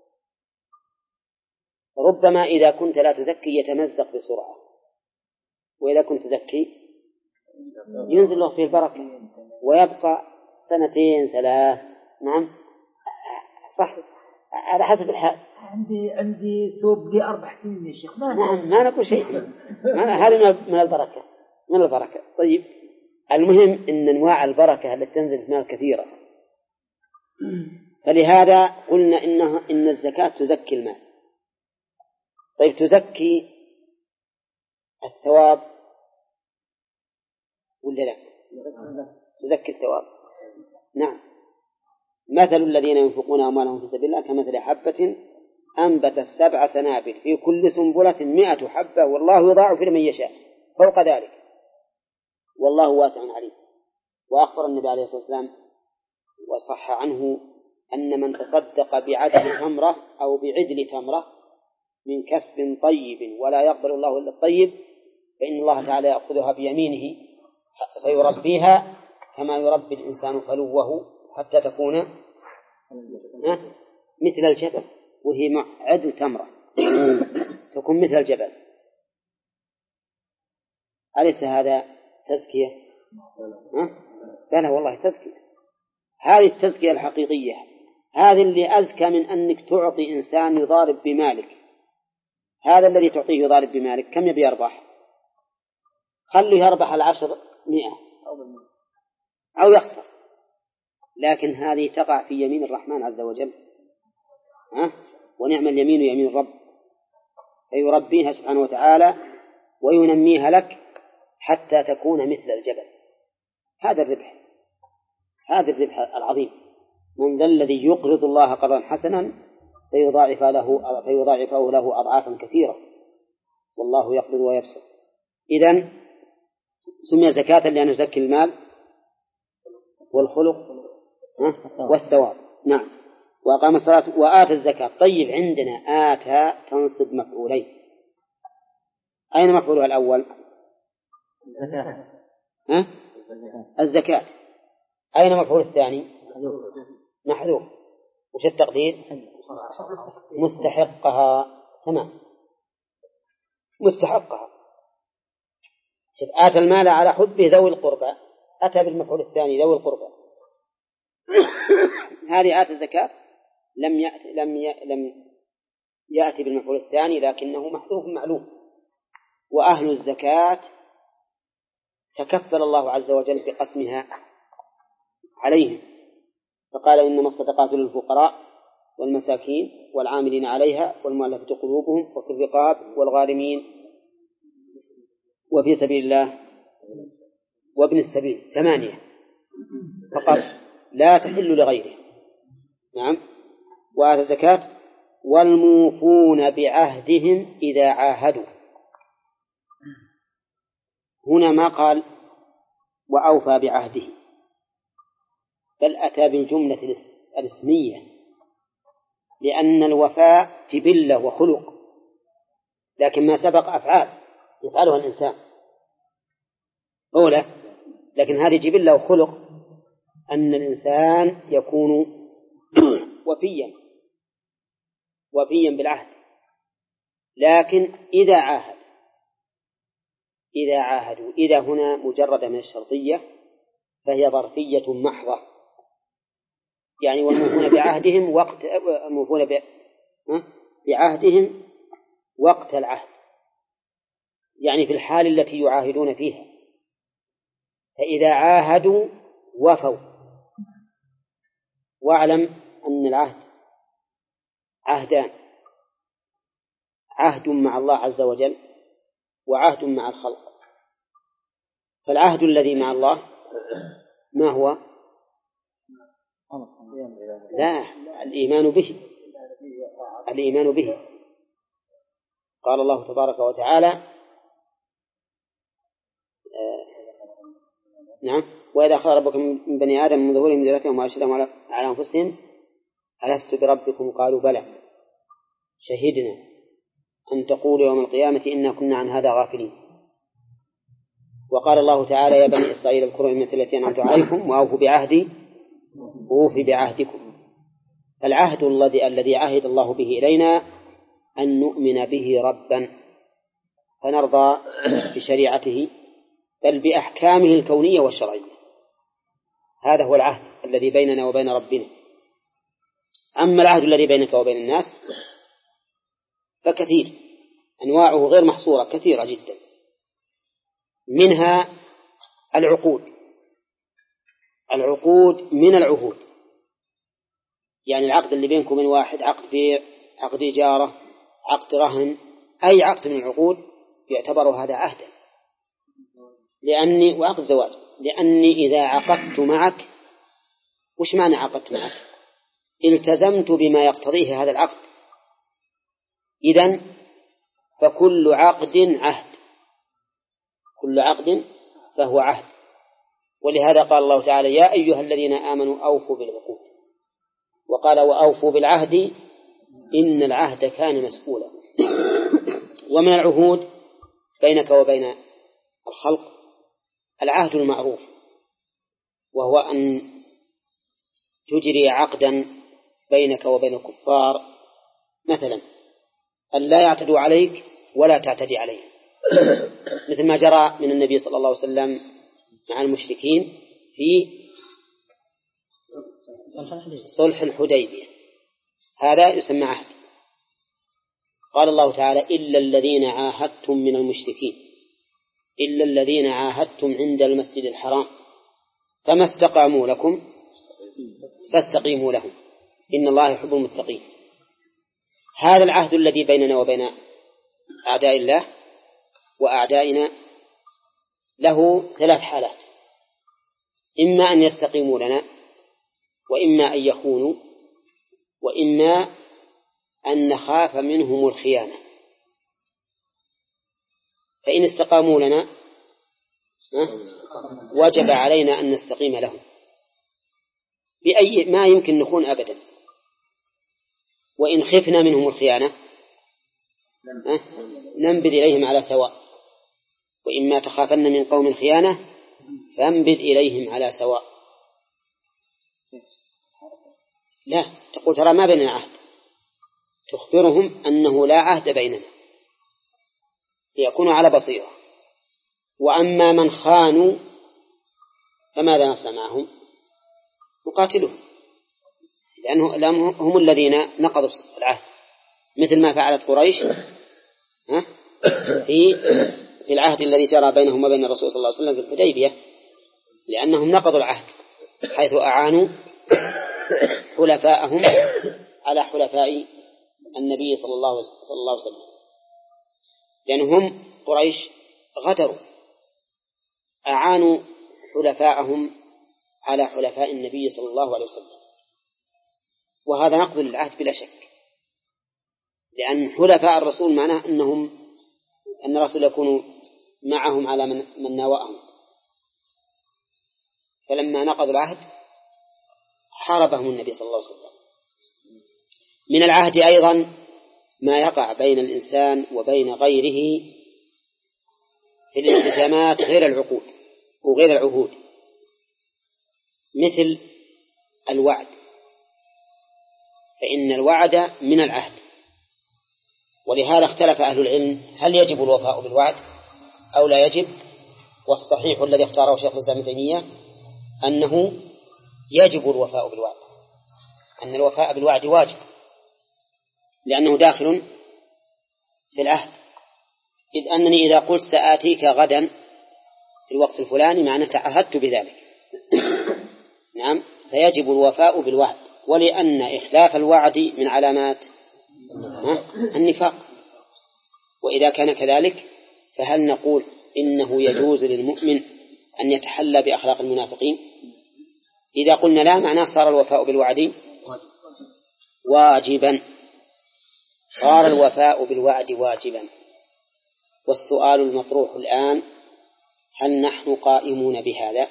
ربما إذا كنت لا تزكي يتمزق بسرعة، وإذا كنت تزكي ينزل له فيه البركة ويبقى سنتين ثلاث. نعم صح، على حسب الحال. عندي عندي ثوب لي أربع سنين يا شيخ، ما نعم ما نقول شيء، هذا من البركة، من البركة. طيب المهم إن أنواع البركة التي تنزل في مال كثيرة، فلهذا قلنا إنها إن الزكاة تزكي المال. طيب تزكي الثواب ولا لا؟ تزكي الثواب. نعم، مثل الذين ينفقون أموالهم في سبيل الله كمثل حبة أنبتت سبع سنابل في كل سنبلة مئة حبة والله يضاعف لمن يشاء فوق ذلك والله واسع عليم. وأخبر النبي عليه الصلاة والسلام وصح عنه أن من تصدق بعدل تمرة أو بعدل تمرة من كسب طيب ولا يقبل الله إلا الطيب فإن الله تعالى يأخذها بيمينه فيربيها كما يربي الإنسان فلوه حتى تكون مثل الجبل، وهي مع عدل تمرة تكون مثل الجبل. أليس هذا تزكية؟ لا والله تزكية، هذه التزكية الحقيقية، هذه اللي أزكى من أنك تعطي إنسان يضارب بمالك. هذا الذي تعطيه يضارب بمالك كم يبي يربح؟ خلوا يربح العشر مئة أو يخسر، لكن هذه تقع في يمين الرحمن عز وجل، ها؟ ونعم اليمين يمين الرب، فيربيها سبحانه وتعالى وينميها لك حتى تكون مثل الجبل. هذا الربح، هذا الربح العظيم. من ذا الذي يقرض الله قرضا حسنا فيضاعف له فيضاعفه له أضعافا كثيرة والله يقبض ويبسط. إذن سمي زكاة لأنه يزكي المال والخلق والثواب. نعم. وأقام الصلاة وآتى الزكاة. طيب عندنا آتى تنصب مفعولين، أين مفعولها الأول؟ ها؟ الزكاة. أين مفعول الثاني؟ محذوف. وش التقدير؟ مستحقها. تمام، مستحقها. شوف، آتى المال على حبه ذوي القربى، أتى بالمفعول الثاني ذوي القربى. هذه آتى الزكاة لم يأتي لم ي... لم يأتي بالمفعول الثاني لكنه محذوف معلوم. وأهل الزكاة تكفل الله عز وجل بقسمها عليهم، فقال إنما الصدقات للفقراء والمساكين والعاملين عليها والمؤلفة قلوبهم وفي الرقاب والغارمين وفي سبيل الله وابن السبيل، ثمانية فقط لا تحل لغيره. نعم. وآتى الزكاة والموفون بعهدهم إذا عاهدوا. هنا ما قال وأوفى بعهده، بل أتى بالجملة الاسمية، لأن الوفاء جبلة وخلق، لكن ما سبق أفعال يفعلها الإنسان أولى، لكن هذه جبلة وخلق أن الإنسان يكون وفيا وفيا بالعهد. لكن إذا عاهد إذا عاهدوا إذا هنا مجردة من الشرطية فهي ظرفية محضة، يعني والموفون بعهدهم وقت موفون بعهدهم وقت العهد، يعني في الحال التي يعاهدون فيها. فإذا عاهدوا وفوا. واعلم أن العهد عهدان: عهد مع الله عز وجل وعهد مع الخلق. فالعهد الذي مع الله ما هو؟ لا، الإيمان به الإيمان به قال الله تبارك وتعالى آه نعم وإذا أخذ ربكم من بني آدم من ظهورهم ذريتهم وأشهدهم على أنفسهم ألست بربكم قالوا بلى شهدنا أن تقولوا يوم القيامة إنا كنا عن هذا غافلين. وقال الله تعالى يا بني إسرائيل اذكروا نعمتي التي أنعمت عليكم وأوفوا بعهدي أوف بعهدكم. العهد الذي الذي عهد الله به إلينا أن نؤمن به ربا فنرضى بشريعته بل بأحكامه الكونية والشرعية. هذا هو العهد الذي بيننا وبين ربنا. أما العهد الذي بينك وبين الناس فكثير، أنواعه غير محصورة كثيرة جدا، منها العقود. العقود من العهود، يعني العقد اللي بينكم من واحد، عقد بيع، عقد إجارة، عقد رهن، أي عقد من العقود يعتبر هذا عهدا. لأني وعقد زواج، لأني إذا عقدت معك، وش معنى عقدت معك؟ التزمت بما يقتضيه هذا العقد. إذن فكل عقد عهد، كل عقد فهو عهد. ولهذا قال الله تعالى يا أيها الذين آمنوا أوفوا بالعقود، وقال وأوفوا بالعهد إن العهد كان مسؤولا. ومن العهود بينك وبين الخلق العهد المعروف، وهو أن تجري عقدا بينك وبين الكفار، مثلا أن لا يعتدوا عليك ولا تعتدي عليه، مثل ما جرى من النبي صلى الله عليه وسلم مع المشركين في صلح الحديبية، هذا يسمى عهد. قال الله تعالى إلا الذين عاهدتم من المشركين إلا الذين عاهدتم عند المسجد الحرام فما استقاموا لكم فاستقيموا لهم إن الله يحب المتقين. هذا العهد الذي بيننا وبين أعداء الله وأعدائنا له ثلاث حالات: إما أن يستقيموا لنا، وإما أن يخونوا، وإما أن نخاف منهم الخيانة. فإن استقاموا لنا وجب علينا أن نستقيم لهم بأي ما يمكن نخون أبدا. وإن خفنا منهم الخيانة ننبذ إليهم على سواء. وإما تخافن من قوم خيانة فانبذ إليهم على سواء. لا تقول ترى ما بيننا عهد، تخبرهم أنه لا عهد بيننا ليكونوا على بصيرة. وأما من خانوا فماذا نصنع معهم؟ نقاتلهم، لأنهم هم الذين نقضوا العهد، مثل ما فعلت قريش في في العهد الذي جرى بينهم وبين الرسول صلى الله عليه وسلم في الحديبية، لأنهم نقضوا العهد حيث أعانوا حلفاءهم على حلفاء النبي صلى الله صلى الله عليه وسلم، لأنهم قريش غدروا، أعانوا حلفاءهم على حلفاء النبي صلى الله عليه وسلم، وهذا نقض للعهد بلا شك، لأن حلفاء الرسول معناه أنهم أن الرسول يكون معهم على من, من ناوأهم، فلما نقضوا العهد حاربهم النبي صلى الله عليه وسلم. من العهد أيضا ما يقع بين الإنسان وبين غيره في الالتزامات غير العقود وغير العهود، مثل الوعد، فإن الوعد من العهد، ولهذا اختلف أهل العلم هل يجب الوفاء بالوعد أو لا يجب، والصحيح الذي اختاره شيخ الإسلام ابن تيمية أنه يجب الوفاء بالوعد، أن الوفاء بالوعد واجب لأنه داخل في العهد، إذ أنني إذا قلت سآتيك غدا في الوقت الفلاني معنى تعهدت بذلك. نعم، فيجب الوفاء بالوعد، ولأن إخلاف الوعد من علامات النفاق، وإذا كان كذلك فهل نقول إنه يجوز للمؤمن أن يتحلى بأخلاق المنافقين؟ إذا قلنا لا معناه صار الوفاء بالوعد واجبا، صار الوفاء بالوعد واجبا. والسؤال المطروح الآن هل نحن قائمون بهذا؟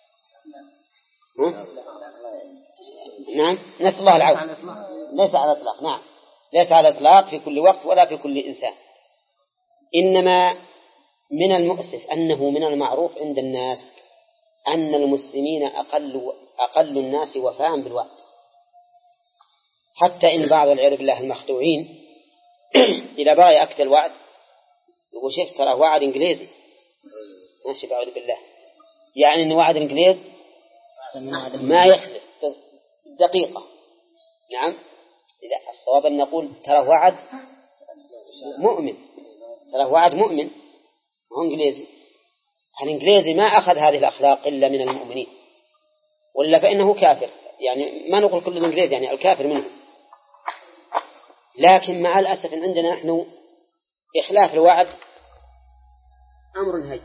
ها؟ نعم، نسأل الله العون. ليس على الإطلاق، نعم، ليس على الإطلاق في كل وقت ولا في كل إنسان، إنما من المؤسف أنه من المعروف عند الناس أن المسلمين أقل أقل الناس وفاء بالوعد، حتى إن بعض والعياذ بالله المخدوعين إذا بغى يأكد الوعد يقول شوف ترى وعد إنجليزي، ماشي بعوذ بالله، يعني إن وعد الإنجليز ما يخلف دقيقة. نعم، إذا الصواب أن نقول ترى وعد مؤمن، ترى وعد مؤمن، هو إنجليزي. الإنجليزي ما أخذ هذه الأخلاق إلا من المؤمنين، ولا فإنه كافر، يعني ما نقول كل الإنجليزي يعني الكافر منه. لكن مع الأسف عندنا نحن إخلاف الوعد أمر هين،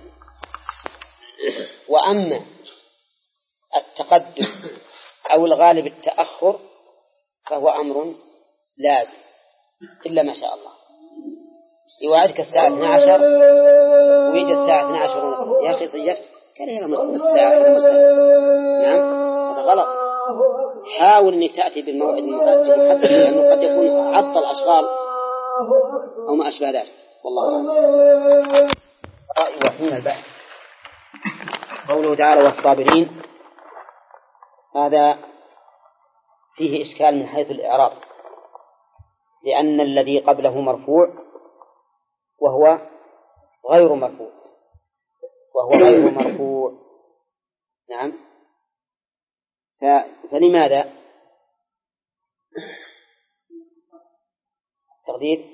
وأما التقدم أو الغالب التأخر فهو أمر لازم إلا ما شاء الله. يوعدك الساعة اثنتي عشرة ويجي الساعة اثنتي عشرة ونص، يا أخي صيفت كان هي نص ساعة إلى مساء. نعم، هذا غلط. حاول أنك تأتي بالموعد المحدد، لأنه قد يكون عطل أشغال أو ما أشبه ذلك، والله أعلم. رأي وحين البحث قوله تعالى والصابرين، هذا فيه إشكال من حيث الإعراب، لأن الذي قبله مرفوع وهو غير مرفوع وهو غير مرفوع. نعم، فلماذا تقدير؟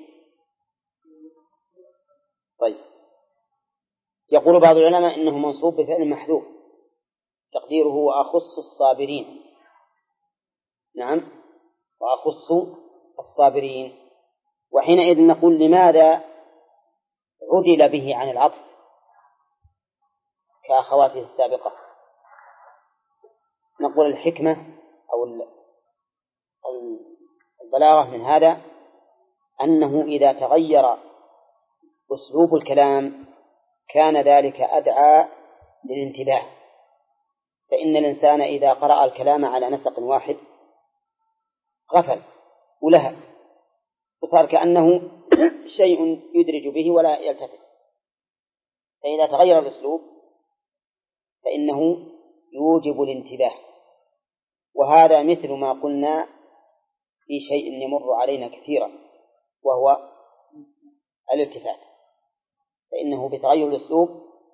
طيب، يقول بعض العلماء إنه منصوب بفعل محذوف تقديره وأخص الصابرين. نعم، وأخص الصابرين، وحينئذ نقول لماذا عدل به عن العطف كأخواته السابقة؟ نقول الحكمة أو البلاغة من هذا أنه إذا تغير أسلوب الكلام كان ذلك أدعى للانتباه، فإن الإنسان إذا قرأ الكلام على نسق واحد غفل ولهى وصار كأنه شيء يدرج به ولا يلتفت، فإذا تغير الأسلوب فإنه يوجب الانتباه. وهذا مثل ما قلنا في شيء يمر علينا كثيرا وهو الالتفات، فإنه بتغير الأسلوب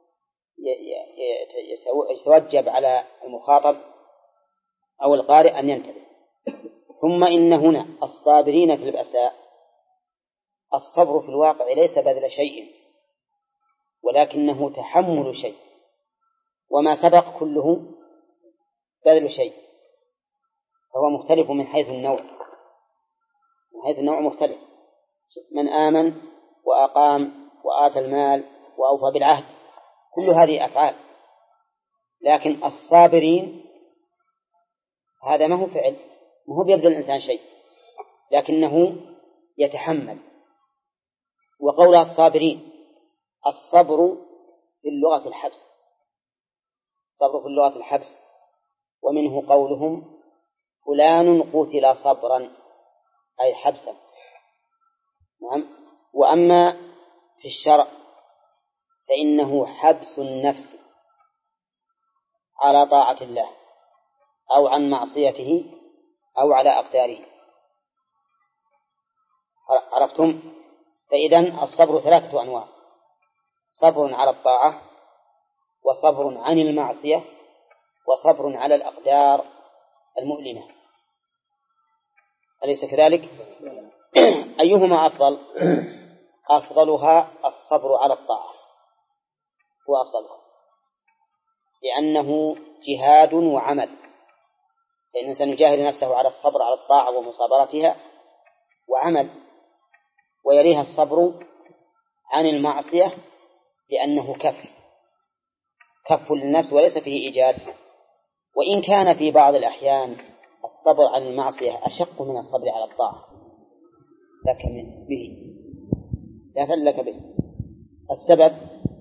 يتوجب على المخاطب أو القارئ أن ينتبه. ثم إن هنا الصابرين في البأساء، الصبر في الواقع ليس بذل شيء ولكنه تحمل شيء، وما سبق كله بذل شيء. فهو مختلف من حيث النوع، من حيث النوع مختلف. من آمن وأقام وآتى المال وأوفى بالعهد كل هذه أفعال، لكن الصابرين هذا ما هو فعل، ما هو بيبذل الإنسان شيء لكنه يتحمل. وقول الصابرين، الصبر في اللغة الحبس، الصبر في اللغة الحبس، ومنه قولهم فلان قتل صبرا أي حبسا. نعم. وأما في الشرع فإنه حبس النفس على طاعة الله أو عن معصيته أو على أقداره. عرفتم؟ فإذن الصبر ثلاثة أنواع: صبر على الطاعة، وصبر عن المعصية، وصبر على الأقدار المؤلمة. أليس كذلك؟ أيهما أفضل؟ أفضلها الصبر على الطاعة، هو أفضلها، لأنه جهاد وعمل، فإن الإنسان يجاهد نفسه على الصبر على الطاعة ومصابرتها وعمل، ويليها الصبر عن المعصية لأنه كف كف للنفس وليس فيه إيجاد. وإن كان في بعض الأحيان الصبر عن المعصية أشق من الصبر على الطاعة لك به، لا فلك به. السبب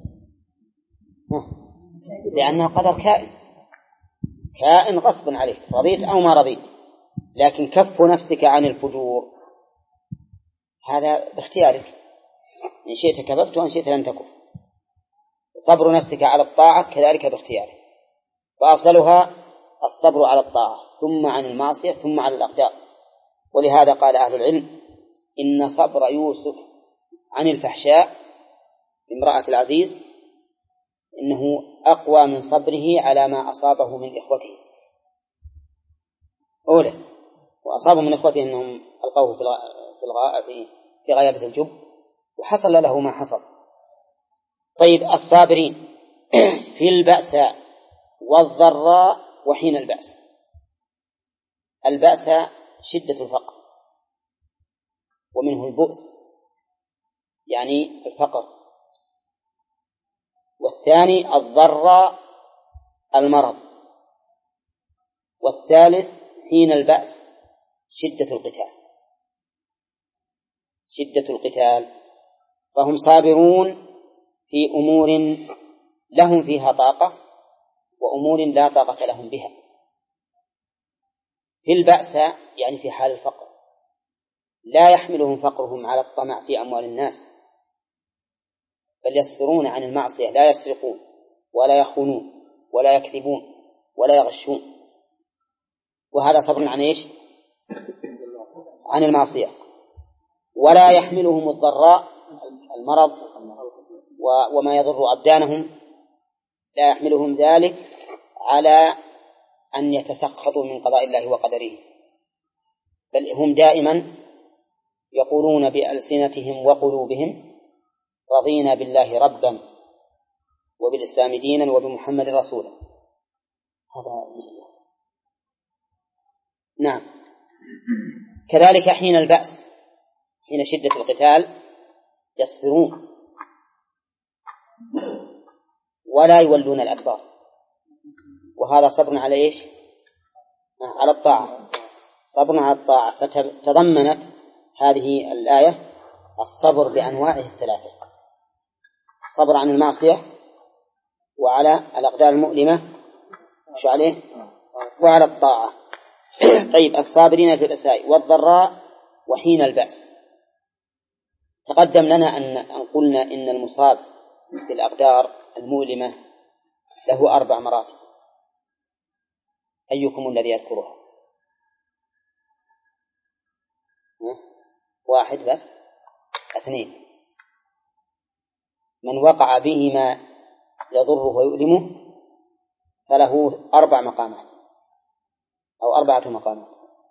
لأنه قدر كائن كائن غصبا عليك، رضيت أو ما رضيت، لكن كف نفسك عن الفجور هذا باختيارك، إن شئت كففت وإن شئت لم تكف. صبر نفسك على الطاعة كذلك باختيارك، فأفضلها الصبر على الطاعة ثم عن المعصية ثم على الأقدار. ولهذا قال أهل العلم إن صبر يوسف عن الفحشاء امرأة العزيز إنه أقوى من صبره على ما أصابه من إخوته. أولا وأصابه من إخوته أنهم ألقوه في الغاء في في غيابة الجب وحصل له ما حصل. طيب الصابرين في البأساء والضراء وحين البأس. البأس شدة الفقر ومنه البؤس يعني الفقر، والثاني الضراء المرض، والثالث حين البأس شدة القتال شدة القتال فهم صابرون في أمور لهم فيها طاقة وأمور لا طاقة لهم بها. في البأس يعني في حال الفقر لا يحملهم فقرهم على الطمع في أموال الناس، بل يصبرون عن المعصية، لا يسرقون ولا يخونون ولا يكذبون ولا يغشون، وهذا صبر عن إيش؟ عن المعصية. ولا يحملهم الضراء المرض وما يضر أبدانهم، لا يحملهم ذلك على أن يتسخطوا من قضاء الله وقدره، بل هم دائما يقولون بألسنتهم وقلوبهم رضينا بالله ربا وبالإسلام دينا وبمحمد رسولا. هذا نعم. كذلك حين البأس حين شدة القتال يصبرون ولا يولون الأدبار، وهذا صبر على إيش؟ على الطاعة، صبر على الطاعة. فتضمنت هذه الآية الصبر بأنواعه الثلاثة: الصبر عن المعصية وعلى الأقدار المؤلمة شو عليه وعلى الطاعة. طيب الصابرين في البأساء والضراء وحين البأس. تقدم لنا أن قلنا إن المصاب في الأقدار المؤلمة له أربع مراتب، أيكم الذي يذكرها؟ واحد بس؟ اثنين؟ من وقع به ما يضره ويؤلمه فله أربع مقامات أو أربعة مقامات.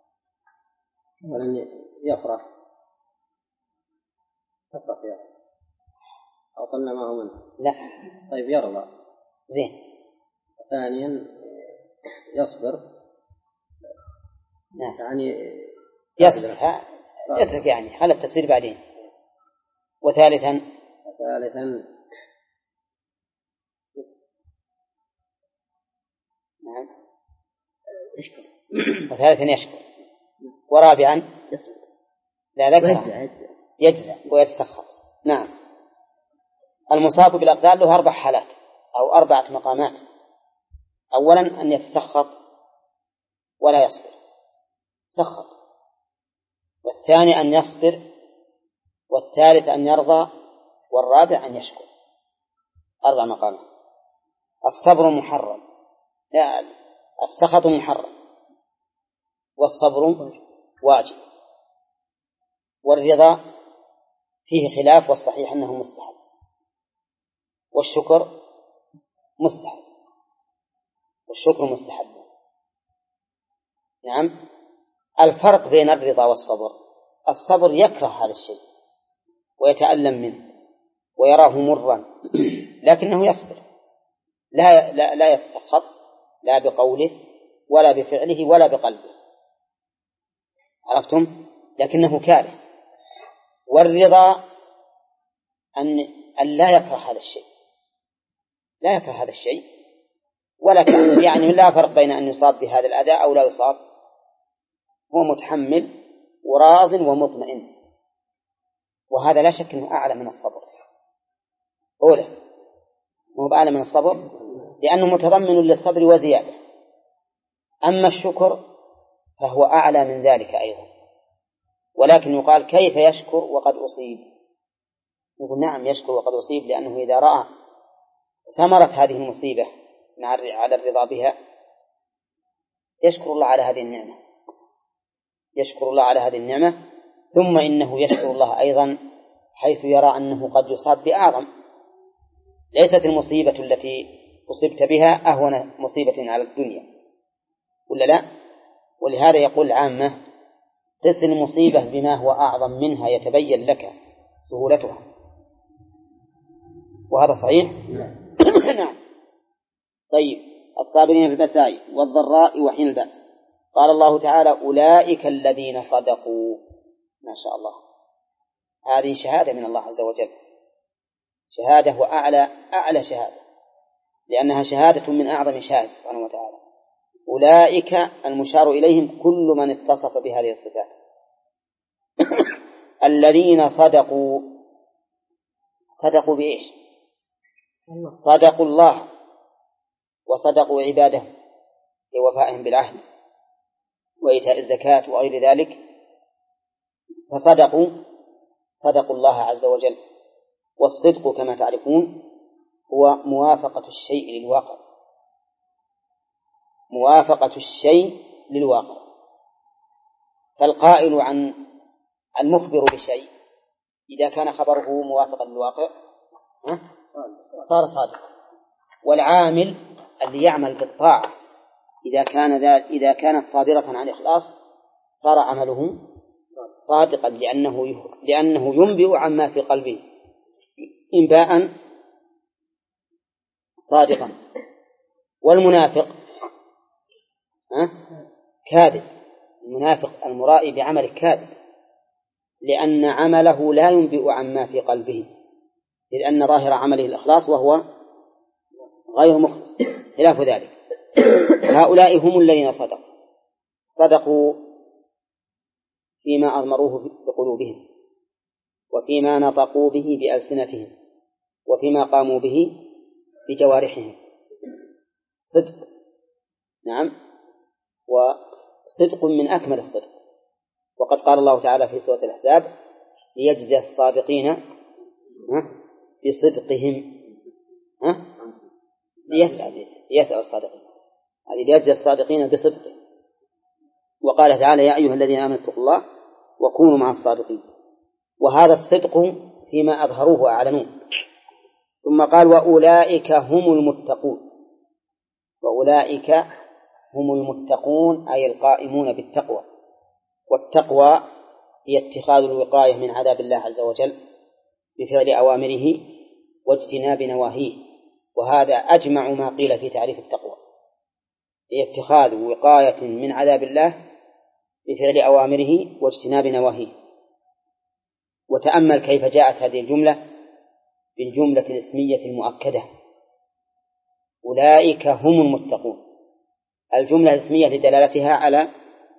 ولن يفرح يفرح يا أو قلنا ما هو منه. لا. طيب يرضى. زين. ثانيا يصبر نعم. يعني يصبر يترك يعني خلى التفسير بعدين. وثالثا وثالثا نعم يشكر. وثالثا يشكر. ورابعا يصبر لا ذكر يجزع ويتسخط. نعم. المصاب بالأقدار له أربع حالات أو أربعة مقامات. أولا أن يتسخط ولا يصبر، سخط. والثاني أن يصبر، والثالث أن يرضى، والرابع أن يشكر. أربع مقامات. الصبر محرم، لا السخط محرم، والصبر واجب، والرضا فيه خلاف والصحيح أنه مستحب، والشكر مستحب، والشكر مستحب. نعم. الفرق بين الرضا والصبر: الصبر يكره هذا الشيء ويتألم منه ويراه مرا، لكنه يصبر، لا لا, لا يتسخط لا بقوله ولا بفعله ولا بقلبه، عرفتم؟ لكنه كاره. والرضا أن أن لا يكره هذا الشيء، لا يكره هذا الشيء ولا كان يعني لا فرق بين أن يصاب بهذا الأذى أو لا يصاب، هو متحمل وراض ومطمئن. وهذا لا شك أنه أعلى من الصبر. أولا هو أعلى من الصبر لأنه متضمن للصبر وزيادة. أما الشكر فهو أعلى من ذلك أيضا، ولكن يقال كيف يشكر وقد أصيب؟ يقول نعم يشكر وقد أصيب، لأنه إذا رأى ثمرة هذه المصيبة على الرضا بها يشكر الله على هذه النعمة، يشكر الله على هذه النعمة. ثم إنه يشكر الله أيضا حيث يرى أنه قد يصاب بأعظم. ليست المصيبة التي أصبت بها أهون مصيبة على الدنيا، ولا لا؟ ولهذا يقول العامة: قس المصيبة بما هو أعظم منها يتبين لك سهولتها. وهذا صحيح؟ نعم. طيب. الصابرين في المساء والضراء وحين البأس. قال الله تعالى: أولئك الذين صدقوا. ما شاء الله، هذه شهادة من الله عز وجل، شهادة وأعلى أعلى شهادة، لأنها شهادة من أعظم شهادة سبحانه وتعالى. أولئك المشار إليهم كل من اتصف بهذه الصفات. الذين صدقوا. صدقوا بإيش؟ صدقوا الله وصدقوا عباده لوفائهم بالعهد وإيتاء الزكاة وغير ذلك، فصدقوا صدقوا الله عز وجل. والصدق كما تعرفون هو موافقة الشيء للواقع، موافقة الشيء للواقع. فالقائل عن المخبر بشيء إذا كان خبره موافقا للواقع صار صادق. والعامل اللي يعمل بالطاعة إذا كان ذا إذا كانت صادرة عن إخلاص صار عمله صادقا، لأنه لأنه ينبئ عما في قلبه إنباء صادقا. والمنافق كاذب، المنافق المرائي بعمل كاذب، لأن عمله لا ينبئ عما في قلبه، لأن ظاهر عمله الإخلاص وهو غير مخلص، خلاف ذلك. هؤلاء هم الذين صدقوا، صدقوا فيما أضمروه بقلوبهم، وفيما نطقوا به بألسنتهم، وفيما قاموا به بجوارحهم. صدق، نعم، وصدق من أكمل الصدق. وقد قال الله تعالى في سورة الأحزاب: ليجزي الصادقين بصدقهم، ليسأل ليسأل الصادقين، هذه ليجزي الصادقين بصدقهم. وقال تعالى: يا أيها الذين آمنوا اتقوا الله وكونوا مع الصادقين. وهذا الصدق فيما أظهروه وأعلنوه. ثم قال: وأولئك هم المتقون. وأولئك هم المتقون أي القائمون بالتقوى. والتقوى هي اتخاذ الوقاية من عذاب الله عز وجل بفعل أوامره واجتناب نواهيه. وهذا أجمع ما قيل في تعريف التقوى، هي اتخاذ وقاية من عذاب الله بفعل أوامره واجتناب نواهيه. وتأمل كيف جاءت هذه الجملة بالجملة الاسمية المؤكدة: أولئك هم المتقون. الجملة الاسمية لدلالتها على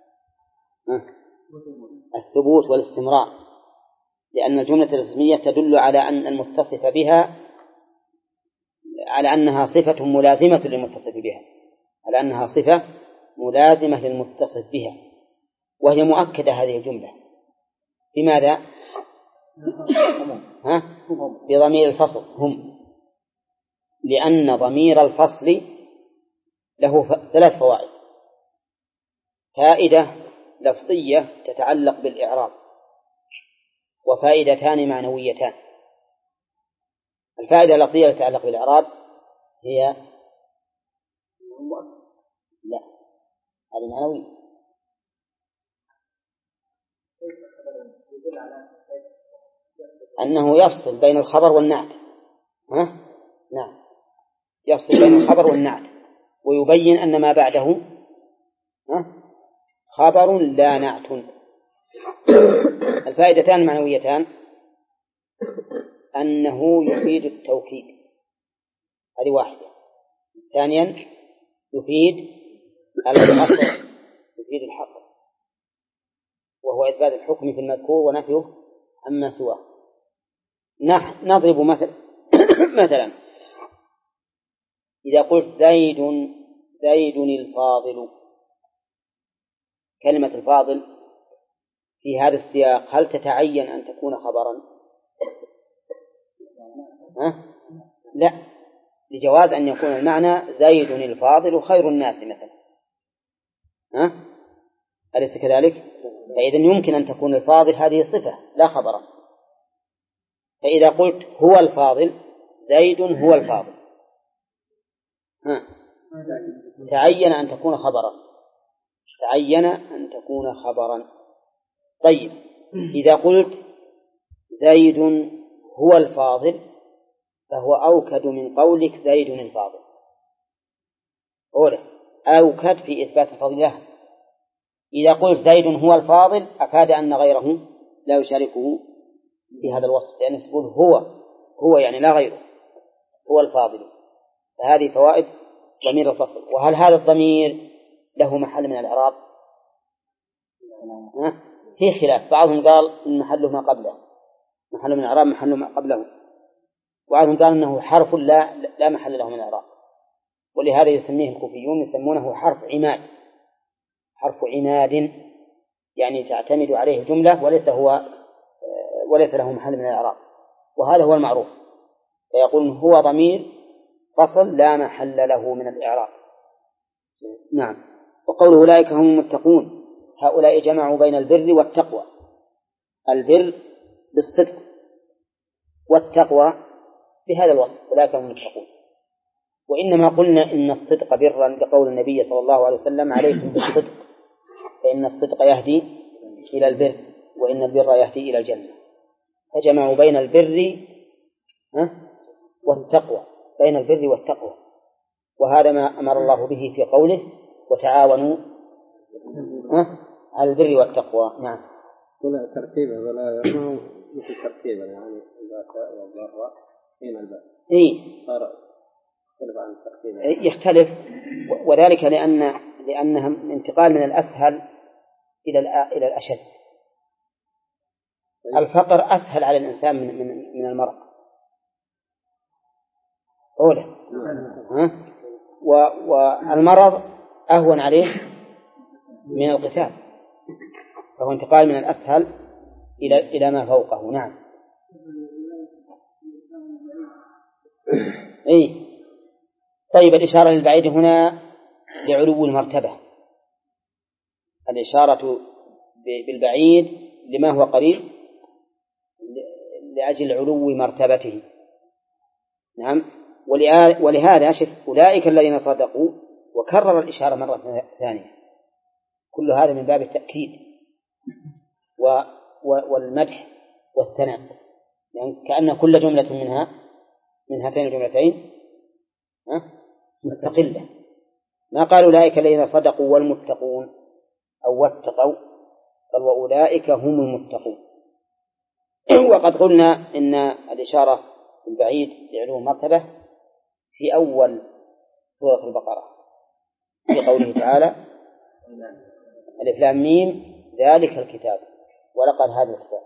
الثبوت والاستمرار، لأن الجملة الاسمية تدل على أن المتصف بها على أنها صفة ملازمة للمتصف بها على أنها صفة ملازمة للمتصف بها وهي مؤكدة هذه الجملة. بماذا؟ ها؟ بضمير الفصل هم، لأن ضمير الفصل له ثلاث فوائد: فائدة لفظية تتعلق بالإعراب، وفائدتان معنويتان. الفائدة اللفظية تتعلق بالإعراب هي لا هذه معنوية، أنه يفصل بين الخبر والنعت. ها؟ نعم، يفصل بين الخبر والنعت ويبين أن ما بعده ها؟ خبر لا نعت. الفائدتان المعنويتان أنه يفيد التوكيد، هذه واحدة. ثانيا يفيد الحصر يفيد الحصر وهو إثبات الحكم في المذكور ونفيه عما سواه. نضرب مثل مثلا إذا قلت زيد زيد الفاضل، كلمة الفاضل في هذا السياق هل تتعين أن تكون خبرا؟ ها؟ لا، لجواز أن يكون المعنى زيد الفاضل خير الناس مثلا. ها؟ أليس كذلك؟ فإذا يمكن أن تكون الفاضل هذه صفة لا خبرا. فإذا قلت هو الفاضل زيد هو الفاضل، ها؟ تعين أن تكون خبرا تعين أن تكون خبرا. طيب إذا قلت زيد هو الفاضل فهو أوكد من قولك زيد الفاضل، أولا أوكد في إثبات الفضل له. إذا قلت زيد هو الفاضل أفاد أن غيره لا يشاركه في هذا الوصف، لأنه تقول هو هو يعني لا غيره هو الفاضل. فهذه فوائد ضمير الفصل. وهل هذا الضمير له محل من الإعراب؟ في خلاف، بعضهم قال إن محله ما قبله، محله من الإعراب محله ما قبله، وبعضهم قال إنه حرف لا لا محل له من الإعراب، ولهذا يسميه الكوفيون يسمونه حرف عماد حرف عماد يعني تعتمد عليه جملة وليس هو وليس له محل من الإعراب، وهذا هو المعروف. فيقول هو ضمير فصل لا محل له من الإعراب. نعم. وقول أولئك هم المتقون، هؤلاء جمعوا بين البر والتقوى، البر بالصدق والتقوى بهذا الوصف أولئك هم المتقون. وإنما قلنا إن الصدق برا لقول النبي صلى الله عليه وسلم عليكم بالصدق فإن الصدق يهدي إلى البر وإن البر يهدي إلى الجنة، فجمعوا بين البر والتقوى بين البر والتقوى، وهذا ما أمر الله به في قوله وتعاونوا على البر والتقوى. نعم. ولا ترتيبه ولا مثل ترتيبه يعني الباء والضراء حين الباء إيه يختلف عن الترتيب يختلف، وذلك لأن لأنها انتقال من الأسهل إلى إلى الأشد. الفقر أسهل على الإنسان من من من المرض أولا، والمرض أهون عليه من القتال، فهو انتقال من الأسهل إلى إلى ما فوقه. نعم. إيه. طيب الإشارة للبعيد هنا لعلو المرتبة، الإشارة بالبعيد لما هو قريب لأجل علو مرتبته. نعم. ولهذا شف أولئك الذين صدقوا وكرر الإشارة مرة ثانية، كل هذا من باب التأكيد والمدح والثناء، يعني كأن كل جملة منها من هاتين الجملتين مستقلة. ما قال أولئك الذين صدقوا والمتقون أو واتقوا، قال وأولئك هم المتقون. وقد قلنا إن الإشارة البعيد لعلو مرتبة في أول سورة البقرة في قوله تعالى ألف لام ميم ذلك الكتاب ولقد هذا الكتاب.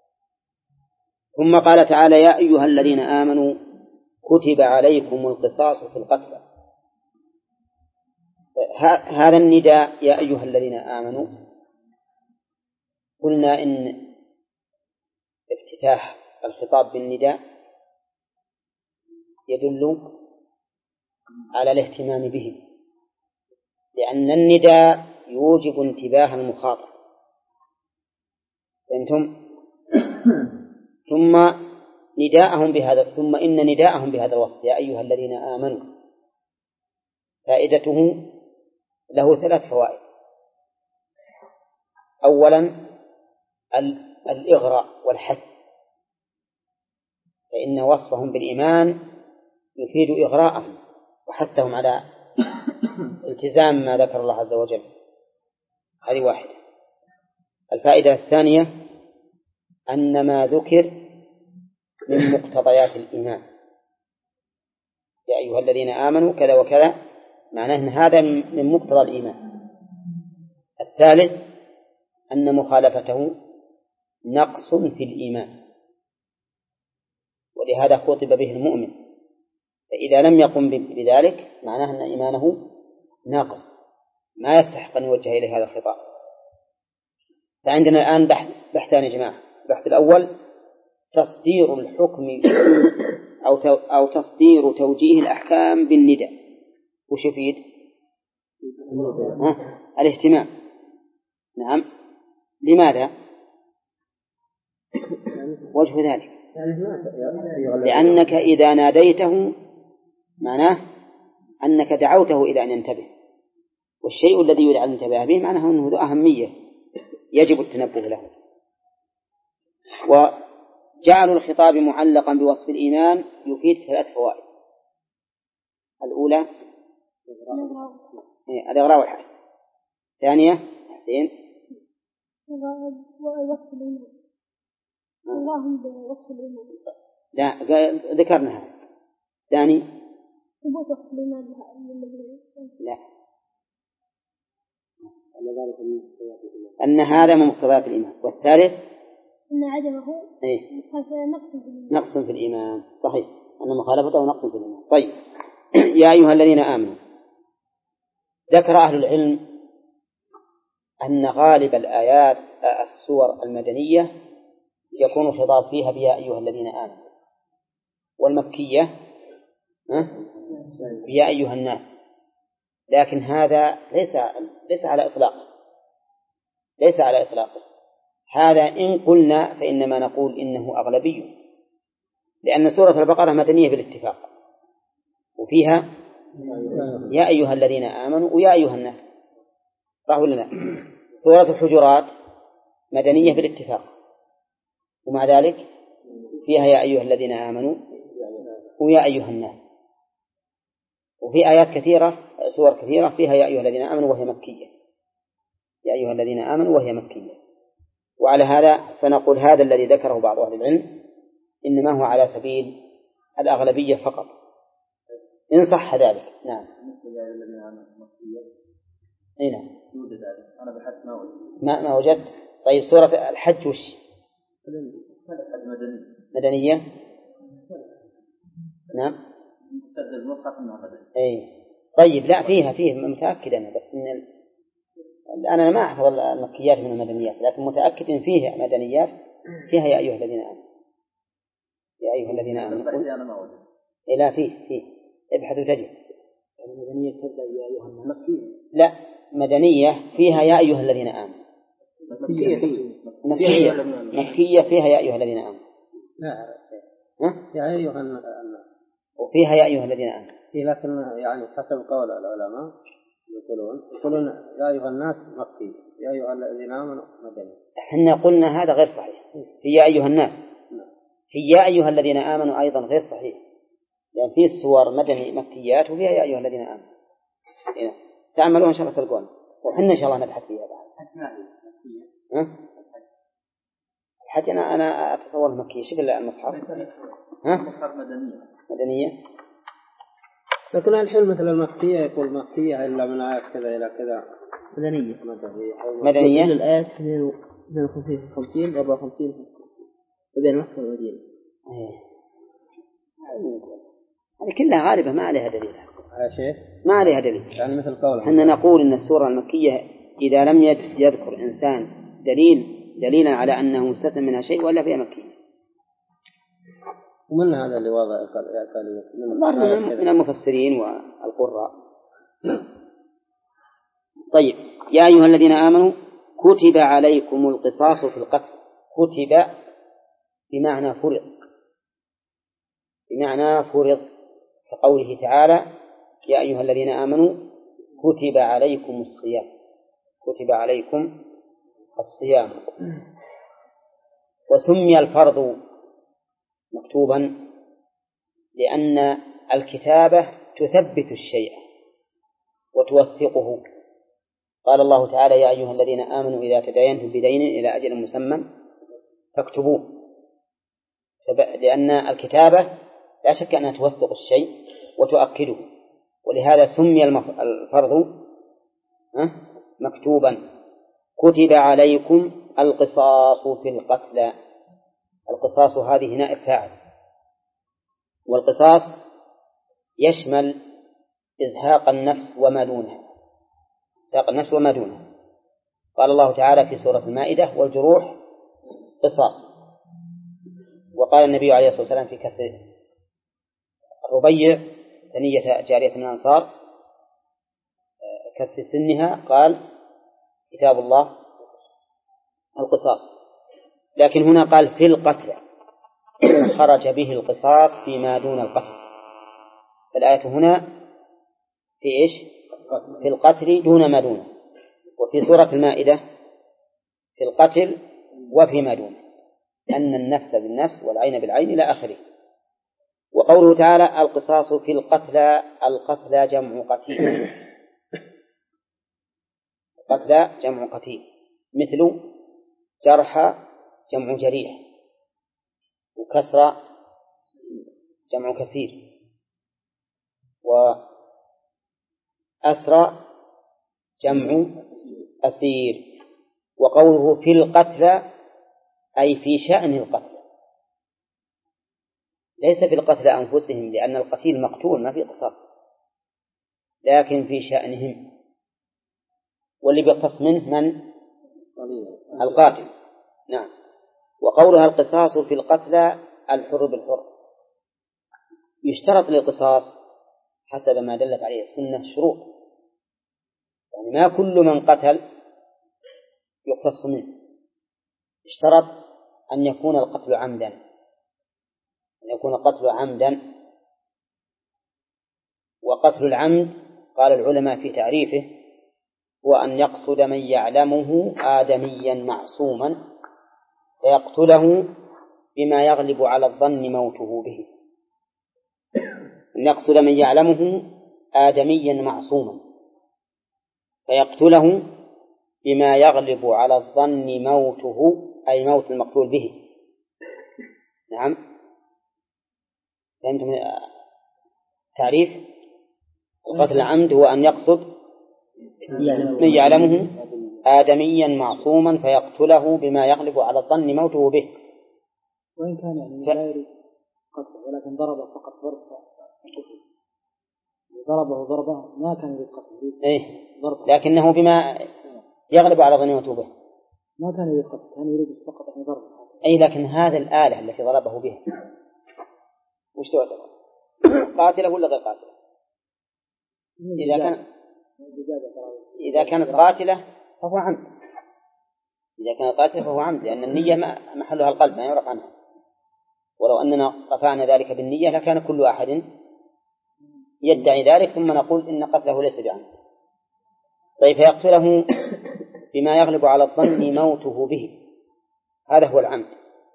ثم قال تعالى يا أيها الذين آمنوا كتب عليكم القصاص في القتلى. هذا النداء يا أيها الذين آمنوا قلنا إن افتتاح الخطاب بالنداء يدل على الاهتمام بهم، لأن النداء يوجب انتباه المخاطب. فهمتم؟ ثم نداءهم بهذا ثم إن نداءهم بهذا الوصف يا أيها الذين آمنوا فائدته له ثلاث فوائد. أولا الإغراء والحث، فإن وصفهم بالإيمان يفيد إغراءهم وحثهم على التزام ما ذكر الله عز وجل. هذه واحدة. الفائدة الثانية أن ما ذكر من مقتضيات الإيمان يا أيها الذين آمنوا كذا وكذا، معناه أن هذا من مقتضى الإيمان. الثالث أن مخالفته نقص في الإيمان، ولهذا خطب به المؤمن، فإذا لم يقم بذلك معناه أن إيمانه ناقص ما يستحق أن يوجه إليه هذا الخطاب. فعندنا الآن بحث بحثان يا جماعة. البحث الأول تصدير الحكم أو أو تصدير توجيه الأحكام بالنداء، وش يفيد؟ الاهتمام. نعم. لماذا؟ وجه ذلك لأنك إذا ناديته معناه أنك دعوته إلى أن ينتبه، والشيء الذي يدعى أن ينتبه به معناه أنه ذو أهمية يجب التنبه له. وجعل الخطاب معلقا بوصف الإيمان يفيد ثلاث فوائد. الأولى الإغراء والحث. ثانية حسين وصف الإيمان. اللهم بوصف الإيمان. لا ذكرنا هذا. ثاني ثبوت وصف الإيمان. لا أن هذا من مقتضيات الإيمان. والثالث أن عدمه إيه؟ نقص في الإيمان. نقص في الإيمان. صحيح أن مخالفته نقص في الإيمان. طيب يا أيها الذين آمنوا. ذكر أهل العلم أن غالب الآيات السور المدنية يكون خطاب فيها بيا أيها الذين آمنوا، والمكية بيا أيها الناس، لكن هذا ليس ليس على إطلاقه ليس على إطلاقه هذا إن قلنا فإنما نقول إنه أغلبي، لأن سورة البقرة مدنية بالاتفاق وفيها يا أيها الذين آمنوا ويا أيها الناس، صح ولا لا؟ سورة الحجرات مدنية بالاتفاق ومع ذلك فيها يا أيها الذين آمنوا ويا أيها الناس. وفي آيات كثيرة سور كثيرة فيها يا أيها الذين آمنوا وهي مكية، يا أيها الذين آمنوا وهي مكية. وعلى هذا فنقول هذا الذي ذكره بعض أهل العلم إنما هو على سبيل الأغلبية فقط إن صح ذلك. نعم. أي نعم. أنا بحثت ما وجدت. ما ما وجدت. طيب سورة الحج وش؟ مدنية. مدنية. نعم. أي طيب لا فيها فيه متأكد أنا بس إن ال... أنا ما أحفظ المكيات من المدنيات، لكن متأكد إن فيها مدنيات فيها يا أيها الذين آمنوا يا أيها الذين آمنوا. أنا ما وجدت. إيه لا فيه فيه ابحث وتجد. المدنية تبدأ يا أيها الناس. لا مدنية فيها يا أيها الذين آمنوا. مكية مكية مكية فيها يا أيها الذين آمنوا. لا ها؟ يا أيها الناس. وفيها يا أيها الذين آمنوا. لكن يعني حسب قول العلماء يقولون يقولون يا أيها الناس مكي، يا أيها الذين آمنوا مدني. احنا قلنا هذا غير صحيح. في يا أيها الناس في يا أيها الذين آمنوا أيضا غير صحيح، لأن فيه السور مدني مكيات وفيها يا أيها الذين آمنوا. هنا تعملون إن شاء الله تلقون، وحنا إن شاء الله نبحث فيها بعد. ها؟ الحج أنا أنا أتصور مكية. شوف المصحف. ها؟ مصحف مدنية. مدنية. لكن الحين مثل المكية يقول مكية إلا من آيات كذا إلى كذا. مدنية. مدنية. إلى الآيات اثنين وخمسين أربعة وخمسين بين مكة والمدينة. إيه. هذه كلها غالبة ما عليها دليل. على شيء؟ ما عليها دليل. يعني مثل قوله. حنا نقول إن السورة المكية إذا لم يذكر إنسان دليل دليلا على أنه مستثنى منها شيء ولا فيها مكية. ومن هذا اللي وضع من, من المفسرين والقراء. طيب يا أيها الذين آمنوا كتب عليكم القصاص في القتل. كتب بمعنى فرض، بمعنى فرض كقوله تعالى يا أيها الذين آمنوا كتب عليكم الصيام. كتب عليكم الصيام. وسمي الفرض مكتوبا لأن الكتابة تثبت الشيء وتوثقه. قال الله تعالى يا أيها الذين آمنوا إذا تداينتم بدين إلى أجل مسمى فاكتبوه. لأن الكتابة لا شك أنها توثق الشيء وتؤكده، ولهذا سمي الفرض مكتوبا. كتب عليكم القصاص في القتلى. القصاص هذه نائب فاعل، والقصاص يشمل إزهاق النفس وما دونها. إزهاق النفس وما دونها. قال الله تعالى في سورة المائدة والجروح قصاص. وقال النبي عليه الصلاة والسلام في كسر الربيع ثنية جارية من الأنصار كسر سنها قال كتاب الله القصاص. لكن هنا قال في القتل خرج به القصاص فيما دون القتل. فالآية هنا في إيش؟ في القتل دون ما دونه. وفي سورة المائدة في القتل وفيما دونه، أن النفس بالنفس والعين بالعين إلى آخره. وقوله تعالى القصاص في القتلى. القتلى جمع قتيل. القتلى جمع قتيل مثل جرح جمع جريح، وكسر جمع كثير، وأسرى جمع أسير. وقوله في القتلى أي في شأن القتل، ليس في القتل أنفسهم لأن القتيل مقتول ما في قصاص، لكن في شأنهم. واللي بيقتص منه من؟ القاتل. نعم. وقولها القصاص في القتلى الحر بالحر. يشترط للقصاص حسب ما دلت عليه السنة شروط، يعني ما كل من قتل يقتص منه. اشترط أن يكون القتل عمدا، أن يكون القتل عمدا. وقتل العمد قال العلماء في تعريفه هو أن يقصد من يعلمه آدميا معصوما فيقتله بما يغلب على الظن موته به. أن يقصد من يعلمه آدميا معصوما فيقتله بما يغلب على الظن موته، أي موت المقتول به. نعم. فهمتم تعريف القتل العمد؟ هو أن يقصد من يعلمه آدميا معصوما فيقتله بما يغلب على الظن موته به. وإن كان يعني ف... لا يريد قتله ولكن ضربه فقط ضرب ضربه ضربه ما كان يريد قتله. إيه. لكنه بما يغلب على ظن موته به ما كان يريد قتله، كان يريد فقط أن يضربه. أي لكن هذه الآلة التي ضربه بها وش تعتبر؟ قاتله ولا غير قاتله؟ إذا كان إذا كانت قاتلة فهو عمد. إذا كانت قاتلة فهو عمد، لأن النية محلها القلب ما يعرف عنها. ولو أننا رفعنا ذلك بالنية لكان كل أحد يدعي ذلك ثم نقول إن قتله ليس بعمد. طيب فيقتله بما يغلب على الظن موته به، هذا هو العمد.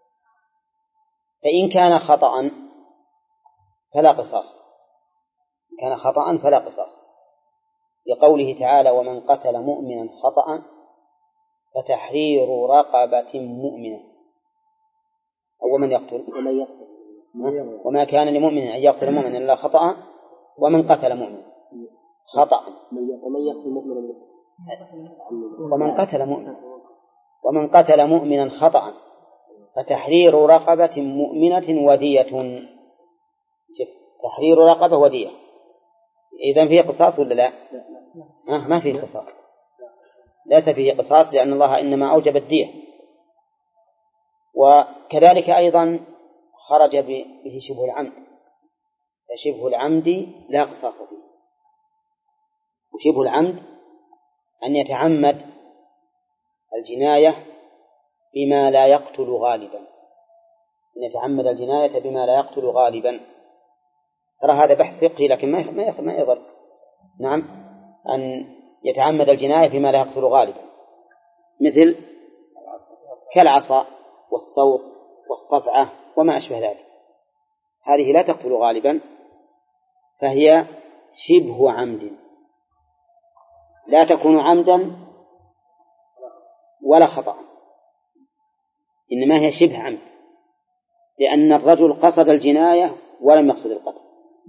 فإن كان خطأ فلا قصاص. إن كان خطأ فلا قصاص، لقوله تعالى ومن قتل مؤمنا خطأ فتحرير رقبة مؤمنة. أو من يقتل ومن يقتل وما كان لمؤمن أن يقتل مؤمنا إلا خطأ ومن قتل مؤمنا خطأ ومن يقتل مؤمنا ومن قتل مؤمنا ومن قتل مؤمنا خطأ فتحرير رقبة مؤمنة ودية. تحرير رقبة ودية. إذن فيه قصاص ولا لا؟ آه ما فيه قصاص، ليس فيه قصاص لأن الله إنما أوجب الدية. وكذلك أيضا خرج به شبه العمد، فشبه العمد لا قصاص فيه. وشبه العمد أن يتعمد الجناية بما لا يقتل غالبا، أن يتعمد الجناية بما لا يقتل غالبا. ترى هذا بحث فقهي لكن ما ما ما يضر. نعم، أن يتعمد الجناية بما لا يقتل غالبا، مثل كالعصا والصوت والصفعة وما أشبه ذلك، هذه لا تقتل غالبا فهي شبه عمد، لا تكون عمدا ولا خطأ، إنما هي شبه عمد، لأن الرجل قصد الجناية ولم يقصد القتل.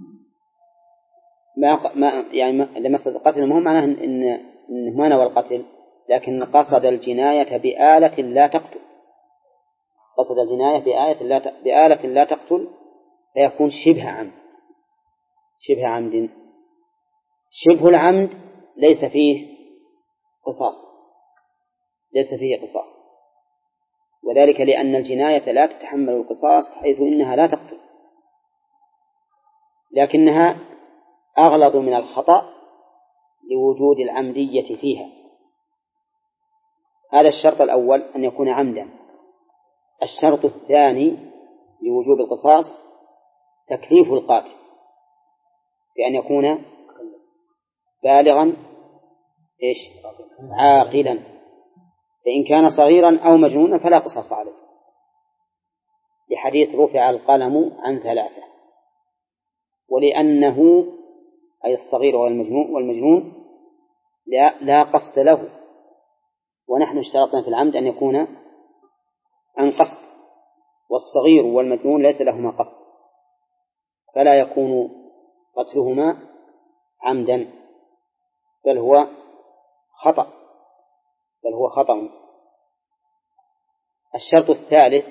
ما ما يعني لما قصد القتل مو معناه إن إن ما نوى القتل، لكن قصد الجناية بآلة لا تقتل، قصد الجناية بآلة لا بآلة لا تقتل فيكون شبه عمد. شبه عمد. شبه العمد ليس فيه قصاص، ليس فيه قصاص، وذلك لأن الجناية لا تتحمل القصاص حيث إنها لا تقتل، لكنها أغلظ من الخطأ لوجود العمدية فيها. هذا الشرط الأول أن يكون عمدا. الشرط الثاني لوجوب القصاص تكليف القاتل بأن يكون بالغا إيش عاقلا، فإن كان صغيرا أو مجنونا فلا قصاص عليه، لحديث رفع القلم عن ثلاثة. ولأنه أي الصغير والمجنون والمجنون لا, لا قصد له، ونحن اشترطنا في العمد أن يكون عن قصد، والصغير والمجنون ليس لهما قصد، فلا يكون قتلهما عمدا بل هو خطأ بل هو خطأ. الشرط الثالث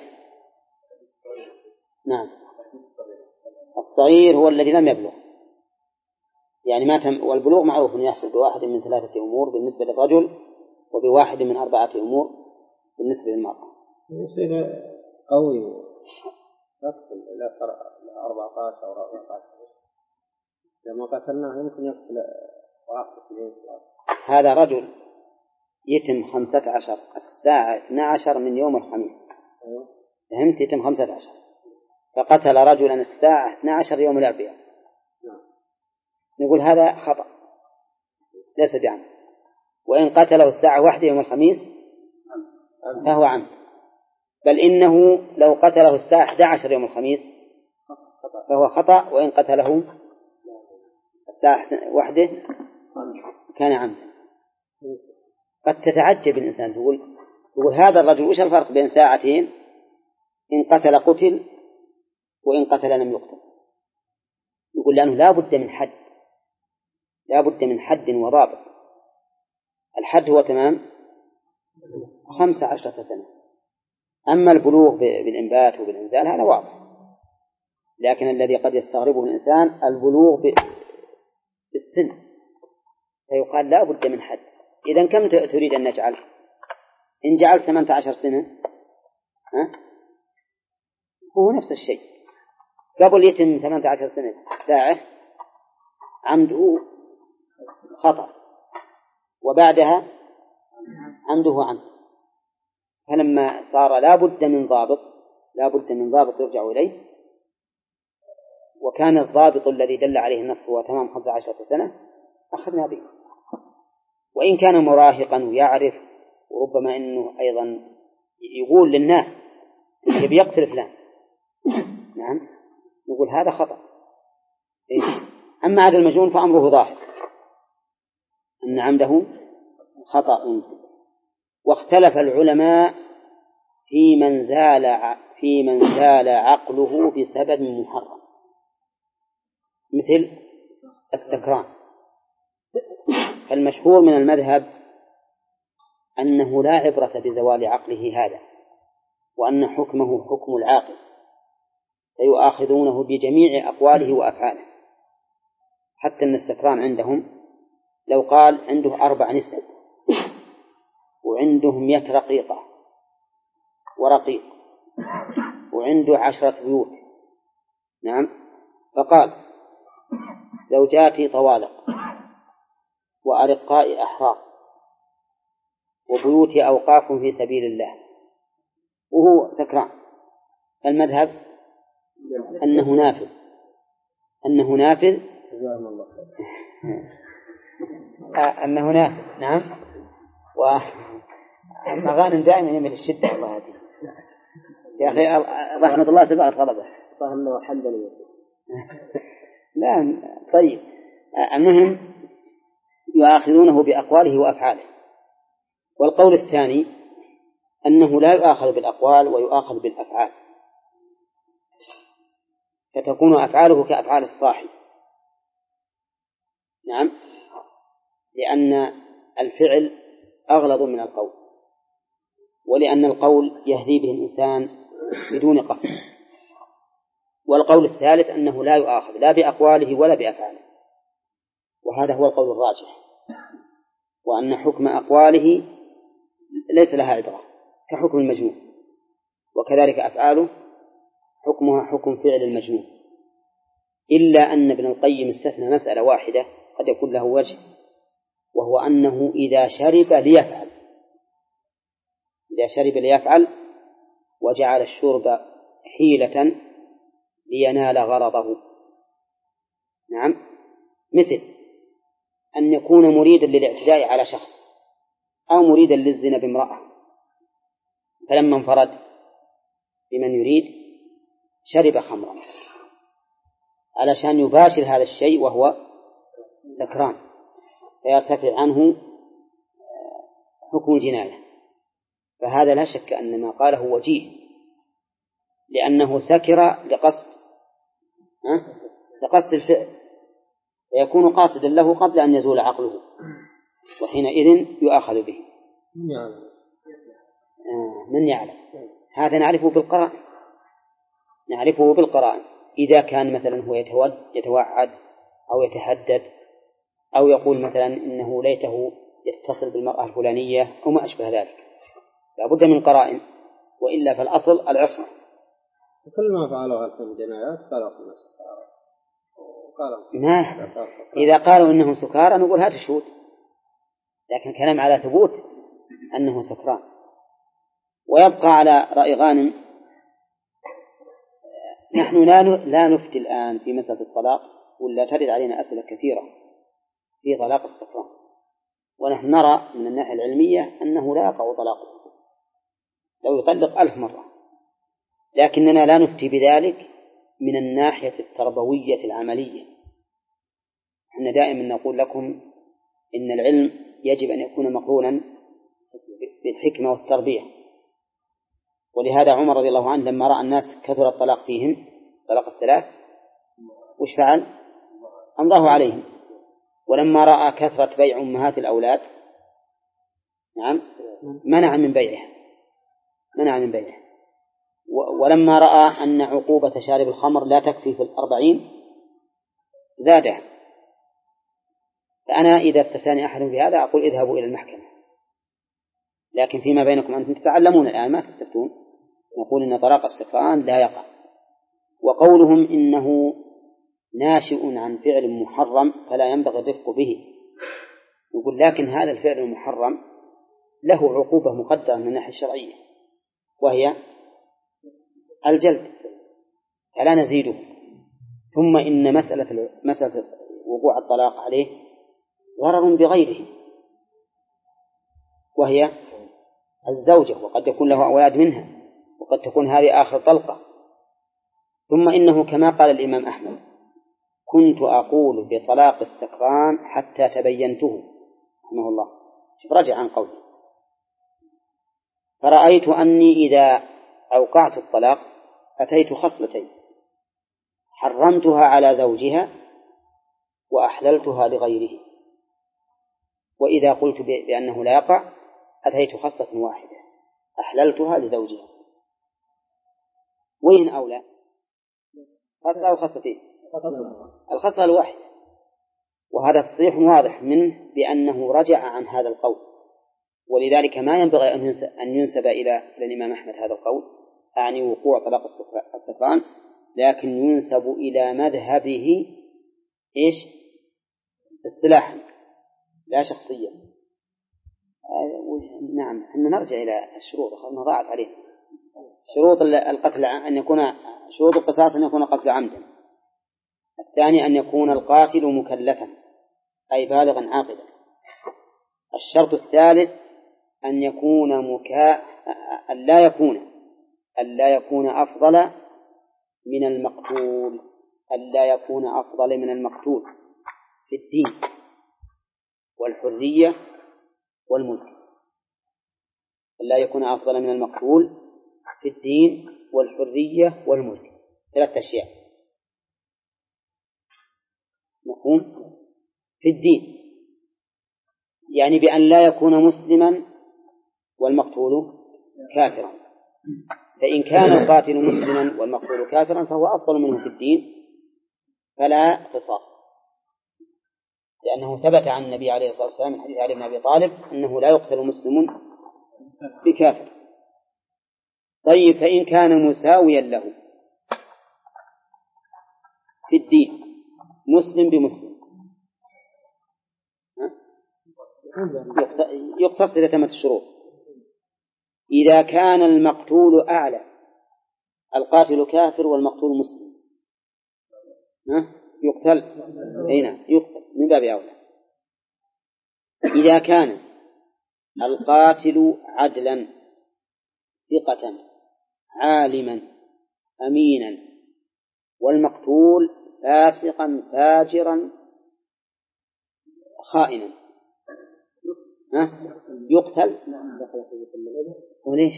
نعم الصغير هو الذي لم يبلغ، يعني ما تم، والبلوغ معروف يحصل بواحد من ثلاثة أمور بالنسبة للرجل وبواحد من أربعة أمور بالنسبة للمرأة. يصير قوي يقتل إلى أربعة عشر أو أربعة عشر، لما قتلناه يمكن يقتل واحد. هذا رجل يتم خمسة عشر الساعة اثنى عشر من يوم الخميس، فهمت؟ يتم خمسة عشر، فقتل رجلا الساعة اثنى عشر يوم الأربعاء، نقول هذا خطأ ليس بعمد. وإن قتله الساعة واحدة يوم الخميس فهو عمد، بل إنه لو قتله الساعة إحدى عشر يوم الخميس فهو خطأ، وإن قتله الساعة واحدة كان عمدا. قد تتعجب الإنسان تقول تقول هذا الرجل وش الفرق بين ساعتين إن قتل قتل وإن قتل لم يقتل؟ يقول لأنه لا بد من حد، لا بد من حد وضابط. الحد هو تمام خمسة عشرة سنة، أما البلوغ بالإنبات وبالإنزال هذا واضح، لكن الذي قد يستغربه الإنسان البلوغ بالسن، فيقال لا بد من حد. إذن كم تريد أن نجعل؟ إن جعلت ثمانية عشر سنة ها؟ هو نفس الشيء، قبل يتم ثمانية عشر سنة ساعة عمده خطأ، وبعدها عمده عمد، فلما صار لا بد من ضابط لا بد من ضابط يرجع إليه، وكان الضابط الذي دل عليه النص هو تمام خمسة عشر سنة أخذنا به. وإن كان مراهقا ويعرف وربما أنه أيضا يقول للناس يبي يقتل فلان، نعم نقول هذا خطأ. أما هذا المجنون فأمره ظاهر أن عمده خطأ. واختلف العلماء في من زال في من زال عقله بسبب محرم مثل السكران. فالمشهور من المذهب أنه لا عبرة بزوال عقله هذا، وأن حكمه حكم العاقل، فيؤاخذونه بجميع أقواله وأفعاله. حتى أن السكران عندهم لو قال عنده أربع نساء وعنده مئة رقيقة ورقيق وعنده عشرة بيوت، نعم، فقال زوجاتي طوالق وأرقاء أحرار وبيوتي أوقاف في سبيل الله، وهو سكران، المذهب أنه نافذ أنه نافذ أنه نافذ نعم. ومغانم دائما يميل الشدة الله هذه يا أخي رحمة الله سبعة طلبة فهمنا حمدا لا طيب. المهم يؤاخذونه بأقواله وأفعاله. والقول الثاني أنه لا يؤاخذ بالأقوال ويؤاخذ بالأفعال، فتكون أفعاله كأفعال الصاحب، نعم، لأن الفعل أغلظ من القول، ولأن القول يهدي به الإنسان بدون قصد. والقول الثالث أنه لا يؤاخذ لا بأقواله ولا بأفعاله، وهذا هو القول الراجح، وأن حكم أقواله ليس لها عبرة كحكم المجنون، وكذلك أفعاله حكمها حكم فعل المجنون، إلا أن ابن القيم استثنى مسألة واحدة قد يكون له وجه، وهو أنه إذا شرب ليفعل إذا شرب ليفعل وجعل الشرب حيلة لينال غرضه، نعم، مثل أن يكون مريدا للاعتداء على شخص أو مريدا للزنا بامرأة، فلما انفرد بمن يريد شرب خمرا علشان يباشر هذا الشيء وهو سكران، فيرتفع عنه حكم الجناية. فهذا لا شك أن ما قاله وجيه، لأنه سكر لقصد لقصد الفعل، فيكون قاصدا له قبل أن يزول عقله، وحينئذ يؤاخذ به. من يعلم؟ هذا نعرفه بالقرائن نعرفه بالقرائن إذا كان مثلا هو يتوعد أو يتحدد أو يقول مثلا إنه ليته يتصل بالمرأة الفلانية أو ما أشبه ذلك، لابد من قرائن، وإلا فالأصل العصمة. كل ما فعلوا هذه الجنايات قالوا ما إذا قالوا إنهم سكارى نقول هذا شهود، لكن كلام على ثبوت أنه سكران. ويبقى على رأي غانم نحن لا نفتي الآن في مسألة الطلاق، ولا ترد علينا أسئلة كثيرة في طلاق السكران، ونحن نرى من الناحية العلمية أنه لا يقع طلاقه لو يطلق ألف مرة، لكننا لا نفتي بذلك من الناحية التربوية العملية. احنا دائما نقول لكم إن العلم يجب أن يكون مقرونا بالحكمة والتربية، ولهذا عمر رضي الله عنه لما رأى الناس كثر الطلاق فيهم طلاق الثلاث وش فعل؟ أمضاه عليهم. ولما رأى كثرة بيع أمهات الأولاد نعم منع من بيعها منع من بيعها ولما رأى أن عقوبة شارب الخمر لا تكفي في الأربعين زادها. فأنا إذا استثاني أحد بهذا أقول اذهبوا إلى المحكمة، لكن فيما بينكم أنتم تتعلمون الآن ما تستفتون. نقول إن طلاق السكران لا يقع. وقولهم إنه ناشئ عن فعل محرم فلا ينبغي الرفق به، نقول لكن هذا الفعل المحرم له عقوبة مقدرة من الناحية الشرعية وهي الجلد، فلا نزيده. ثم إن مسألة مسألة وقوع الطلاق عليه ضرر بغيره وهي الزوجة، وقد يكون له أولاد منها، وقد تكون هذه آخر طلقة. ثم إنه كما قال الإمام أحمد كنت أقول بطلاق السكران حتى تبينته رحمه الله، رجع عن قوله. فرأيت أني إذا أوقعت الطلاق أتيت خصلتين: حرمتها على زوجها وأحللتها لغيره. وإذا قلت بأنه لا يقع أتيت خصلة واحدة أحللتها لزوجها. وين أولى؟ خصلة أو خصلتين؟ الخصلة الواحدة. وهذا تصريح واضح منه بأنه رجع عن هذا القول، ولذلك ما ينبغي أن ينسب إلى الإمام أحمد هذا القول، أعني وقوع طلاق السكران، لكن ينسب إلى مذهبه إيش؟ اصطلاحا لا شخصيا. نعم، احنا نرجع إلى الشروط، خلنا ضاعت علينا شروط القتل، أن يكون شروط القصاص أن يكون قتل عمدا. الثاني أن يكون القاتل مكلفا أي بالغا عاقلا. الشرط الثالث أن يكون مكا أن لا يكون أن لا يكون أفضل من المقتول أن لا يكون أفضل من المقتول في الدين والحرية والملك. أن لا يكون أفضل من المقتول في الدين والحرية والملك، ثلاث أشياء. مفهوم؟ في الدين يعني بأن لا يكون مسلما والمقتول كافرا، فإن كان القاتل مسلما والمقتول كافرا فهو أفضل منه في الدين فلا قصاص، لأنه ثبت عن النبي عليه الصلاة والسلام من حديث علي بن أبي طالب أنه لا يقتل مسلم بكافر. طيب، فإن كان مساويا له في الدين مسلم بمسلم يقتص إذا تمت الشروط. إذا كان المقتول أعلى، القاتل كافر والمقتول مسلم، يقتل هنا يقتل من باب أولى. إذا كان القاتل عدلا ثقة عالما أمينا والمقتول فاسقا فاجرا خائنا يقتل. وليش؟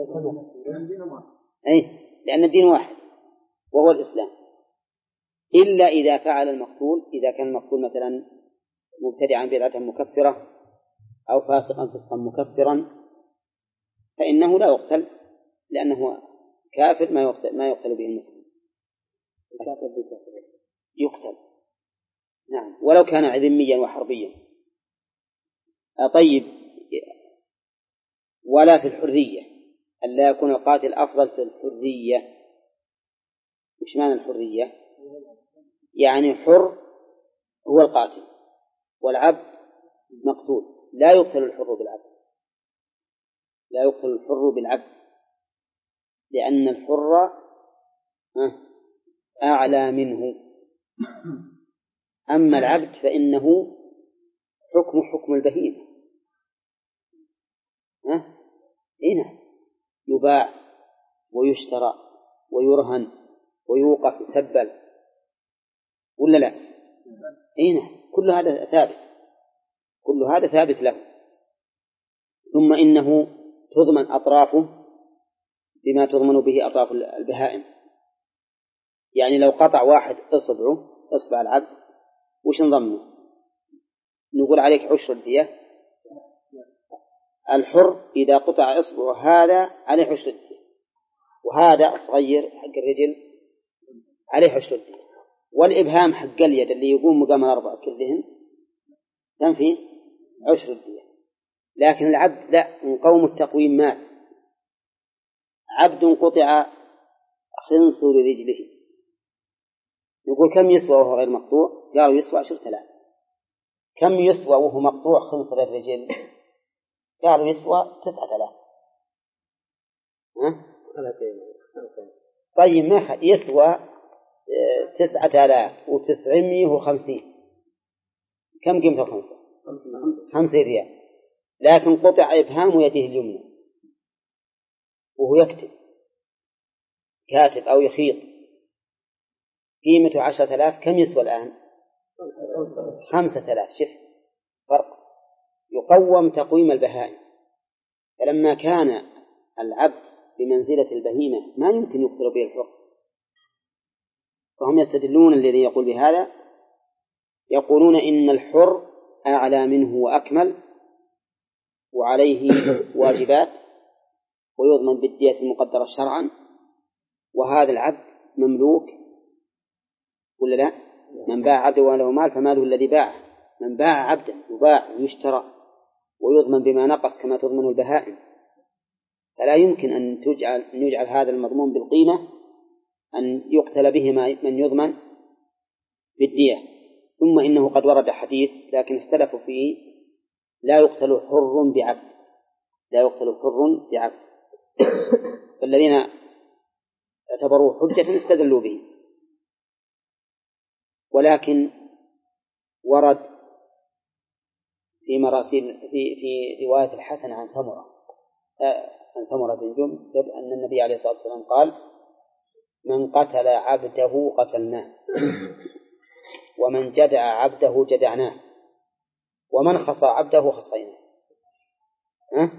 أي لأن الدين واحد وهو الإسلام، إلا إذا فعل المقتول، إذا كان المقتول مثلا مبتدعا بدعة مكفرة أو فاسقا فسقا مكفرا فإنه لا يقتل، لأنه كافر ما يقتل, ما يقتل به المسلم، يقتل. نعم، ولو كان عذميا وحربيا. طيب، ولا في الحرية أن لا يكون القاتل أفضل في الحرية. وش معنى الحرية؟ يعني حر هو القاتل والعبد مقتول، لا يقتل الحر بالعبد، لا يقتل الحر بالعبد، لأن الحر أعلى منه، أما العبد فإنه حكم حكم البهيمة. هنا يباع ويشترى ويرهن ويوقف يسبل ولا لا؟ هنا كل هذا ثابت، كل هذا ثابت له. ثم إنه تضمن أطرافه بما تضمن به أطراف البهائم. يعني لو قطع واحد إصبعه إصبع العبد وش نضمنه؟ نقول عليك عشر الدية. الحر إذا قطع إصبعه هذا عليه عشر الدية، وهذا صغير حق الرجل عليه عشر الدية، والإبهام حق اليد اللي يقوم مقام الأربعة كلهم كان فيه عشر الدية. لكن العبد لا، نقوم التقويم مات. عبد قطع خنصر رجله، يقول كم يسوى وهو غير مقطوع؟ قالوا يسوى عشرة آلاف. كم يسوى وهو مقطوع خنصر الرجل؟ قالوا يسوى تسعة آلاف. ها؟ طيب، ما يسوى تسعة آلاف وتسعمائة وخمسين. كم قيمته خمسة؟ خمسة ريال. لكن قطع إبهام يده اليمنى وهو يكتب كاتب أو يخيط، قيمته عشرة آلاف. كم يسوى الآن؟ خمسة آلاف. شف فرق. يقوم تقويم البهائم. فلما كان العبد بمنزلة البهيمة ما يمكن يقتل به الحر. فهم يستدلون الذي يقول بهذا يقولون إن الحر أعلى منه وأكمل وعليه واجبات ويضمن بالدية المقدرة شرعا، وهذا العبد مملوك ولا لا؟ من باع عبده وله مال فماله الذي باعه. من باع عبدا يباع ويشترى ويضمن بما نقص كما تضمن البهائم، فلا يمكن أن تجعل أن يجعل هذا المضمون بالقيمة أن يقتل به من يضمن بالدية. ثم إنه قد ورد حديث لكن اختلفوا فيه لا يقتل حر بعبد، لا يقتل حر بعبد، فالذين اعتبروه حجة استدلوا به. ولكن ورد في مراسيل في في رواية الحسن عن سمرة آه عن سمرة بن جندب أن النبي عليه الصلاة والسلام قال: من قتل عبده قتلناه، ومن جدع عبده جدعناه، ومن خصى عبده خصيناه. أه؟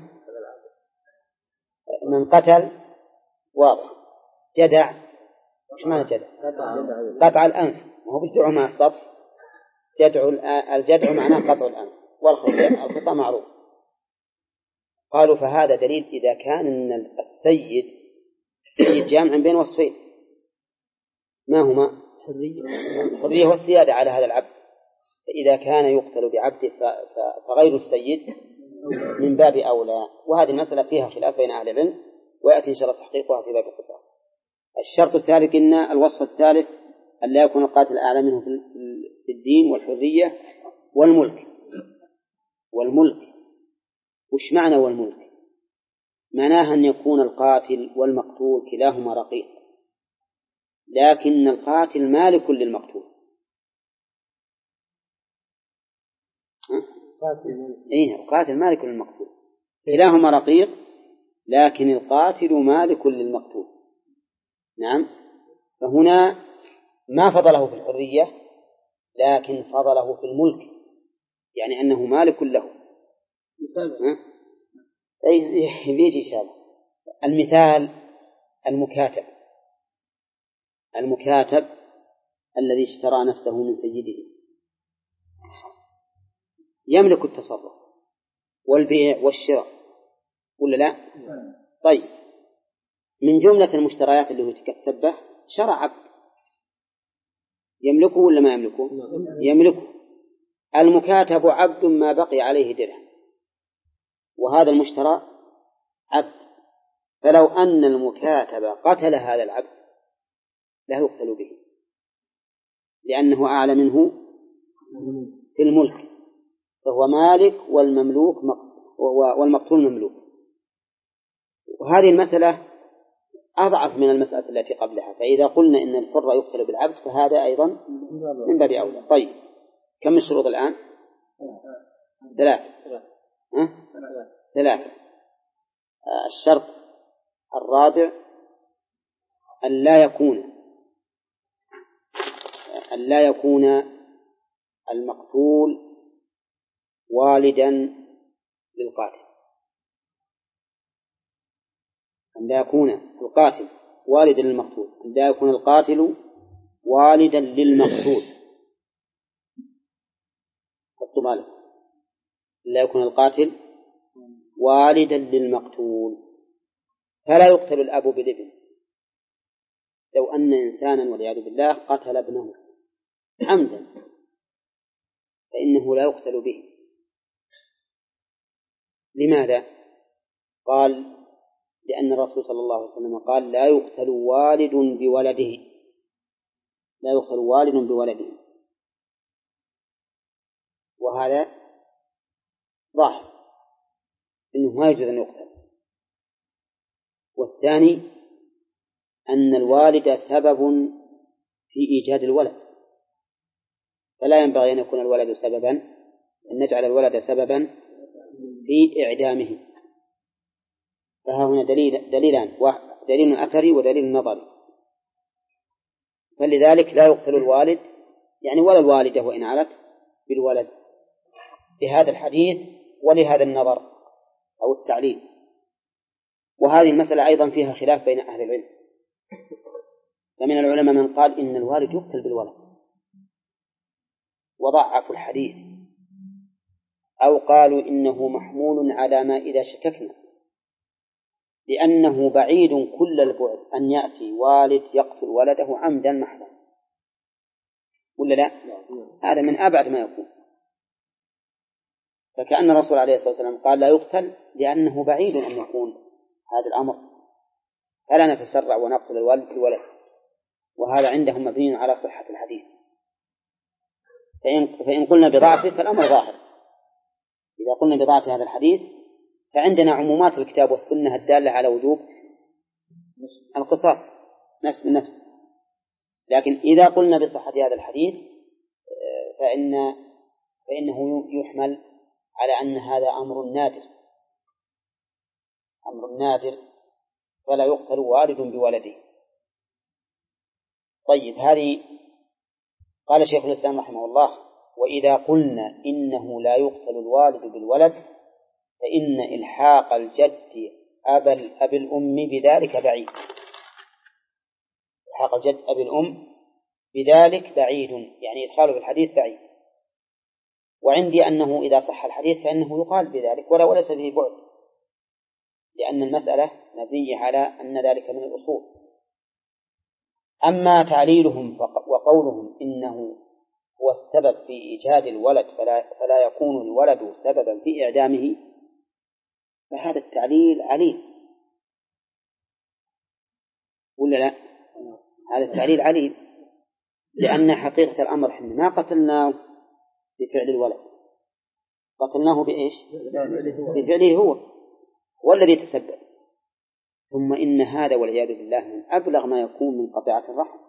من قتل واضح، جدع وش معنى جدع؟ قطع الأنف، وهو بجدع مع السطح. جدع الجدع معناه قطع الأنف، والخطأ معروف. قالوا فهذا دليل إذا كان إن السيد السيد جامع بين وصفين، ما هما؟ الحرية والسيادة على هذا العبد، فإذا كان يقتل بعبده فغير السيد من باب أولى. وهذه المسألة فيها خلاف بين أهل العلم، ويأتي إن شاء الله تحقيقها في باب القصاص. الشرط الثالث إن الوصف الثالث أن لا يكون القاتل أعلى منه في الدين والحرية والملك. والملك وش معنى والملك؟ معناها أن يكون القاتل والمقتول كلاهما رقيق، لكن القاتل مالك للمقتول. إيه القاتل مالك للمقتول، كلاهما رقيق لكن القاتل مالك للمقتول. نعم. فهنا ما فضله في الحرية لكن فضله في الملك، يعني أنه مالك له. أي بيجي شابه. المثال المكاتب، المكاتب الذي اشترى نفسه من سيده يملك التصرف والبيع والشراء ولا لا؟ طيب، من جملة المشتريات اللي هو تكسب به شرع عبد، يملكه ولا ما يملكه؟ يملكه. المكاتب عبد ما بقي عليه درهم، وهذا المشترى عبد، فلو أن المكاتب قتل هذا العبد لا يقتل به، لأنه أعلى منه في الملك، فهو مالك والمملوك والمقتول مملوك. وهذه المسألة أضعف من المسألة التي قبلها، فإذا قلنا إن الحر يقتل بالعبد فهذا أيضا من باب أولى. طيب، كم الشروط الآن؟ ثلاثة. أه؟ ثلاثة. الشرط الرابع أن لا يكون أن لا يكون المقتول والدا للقاتل، أن لا يكون القاتل والدا للمقتول، أن لا يكون القاتل والدا للمقتول. حطوا بالك، لا يكون القاتل والدا للمقتول، فلا يقتل الأب بالابن. لو أن إنسانا والعياذ بالله قتل ابنه عمدا فإنه لا يقتل به. لماذا؟ قال لأن الرسول صلى الله عليه وسلم قال لا يقتل والد بولده، لا يقتل والد بولده، وهذا ظاهر إنه ما يجوز أن يقتل. والثاني أن الوالد سبب في إيجاد الولد، فلا ينبغي أن يكون الولد سببا، أن نجعل الولد سببا في إعدامه. فها هنا دليل دليلان، دليل أثري ودليل نظري. فلذلك لا يقتل الوالد يعني ولا الوالدة وإن علت بالولد بهذا الحديث ولهذا النظر أو التعليل. وهذه المسألة أيضا فيها خلاف بين أهل العلم، فمن العلماء من قال إن الوالد يقتل بالولد وضعفوا الحديث، أو قالوا إنه محمول على ما إذا شككنا، لأنه بعيد كل البعد أن يأتي والد يقتل ولده عمدا محضا، ولا لا؟ هذا من أبعد ما يكون. فكأن الرسول عليه الصلاة والسلام قال لا يقتل لأنه بعيد أن يكون هذا الأمر، فلا نتسرع ونقتل الوالد في الولد، وهذا عندهم مبني على صحة الحديث. فإن, فإن قلنا بضعفه فالأمر ظاهر. إذا قلنا بضعف هذا الحديث فعندنا عمومات الكتاب والسنة الدالة على وجوب القصاص نفس بالنفس. لكن إذا قلنا بصحة هذا الحديث فإن فإنه يحمل على أن هذا أمر نادر، أمر نادر فلا يقتل والد بولده. طيب، هذه قال شيخ الإسلام رحمه الله: وإذا قلنا إنه لا يقتل الوالد بالولد فإن إلحاق الجد أبا أبي الأم بذلك بعيد. إلحاق الجد أبي الأم بذلك بعيد، يعني إدخاله في الحديث بعيد. وعندي أنه إذا صح الحديث فإنه يقال بذلك ولا وليس به بعد، لأن المسألة مبنية على أن ذلك من الأصول. أما تعليلهم وقولهم إنه هو السبب في إيجاد الولد فلا, فلا يكون الولد سببا في إعدامه، فهذا التعليل عليل، ولا لا؟ هذا التعليل عليل، لأن حقيقة الأمر إحنا ما قتلناه بفعل الولد، قتلناه بإيش؟ بفعله هو، والذي تسبب. ثم إن هذا والعياذ بالله من أبلغ ما يكون من قطيعة الرحم،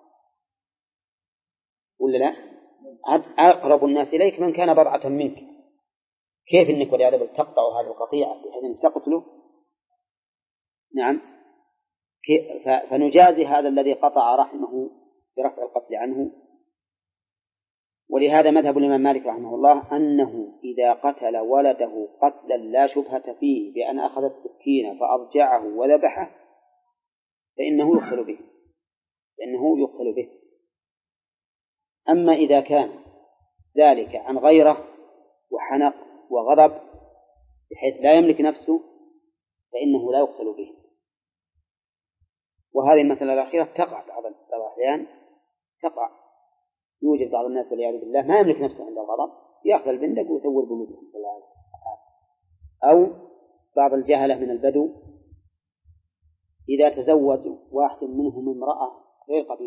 ولا لا؟ أقرب الناس إليك من كان بضعة منك، كيف إنك والعياذ بالله تقطع هذه القطيعة بحيث أن تقتله؟ نعم، فنجازي هذا الذي قطع رحمه برفع القتل عنه. ولهذا مذهب الإمام مالك رحمه الله أنه إذا قتل ولده قتلا لا شبهة فيه بأن أخذ السكين فأضجعه وذبحه فإنه يقتل به، فإنه يقتل به. أما إذا كان ذلك عن غيره وحنق وغضب بحيث لا يملك نفسه فإنه لا يقتل به. وهذه المسألة الأخيرة تقع بعض الأحيان، تقع يوجد بعض الناس والعياذ بالله ما يملك نفسه عند الغضب، يأخذ البندق ويثور بمدهم، أو بعض الجهلة من البدو إذا تزوج واحد منهم امرأة غير قد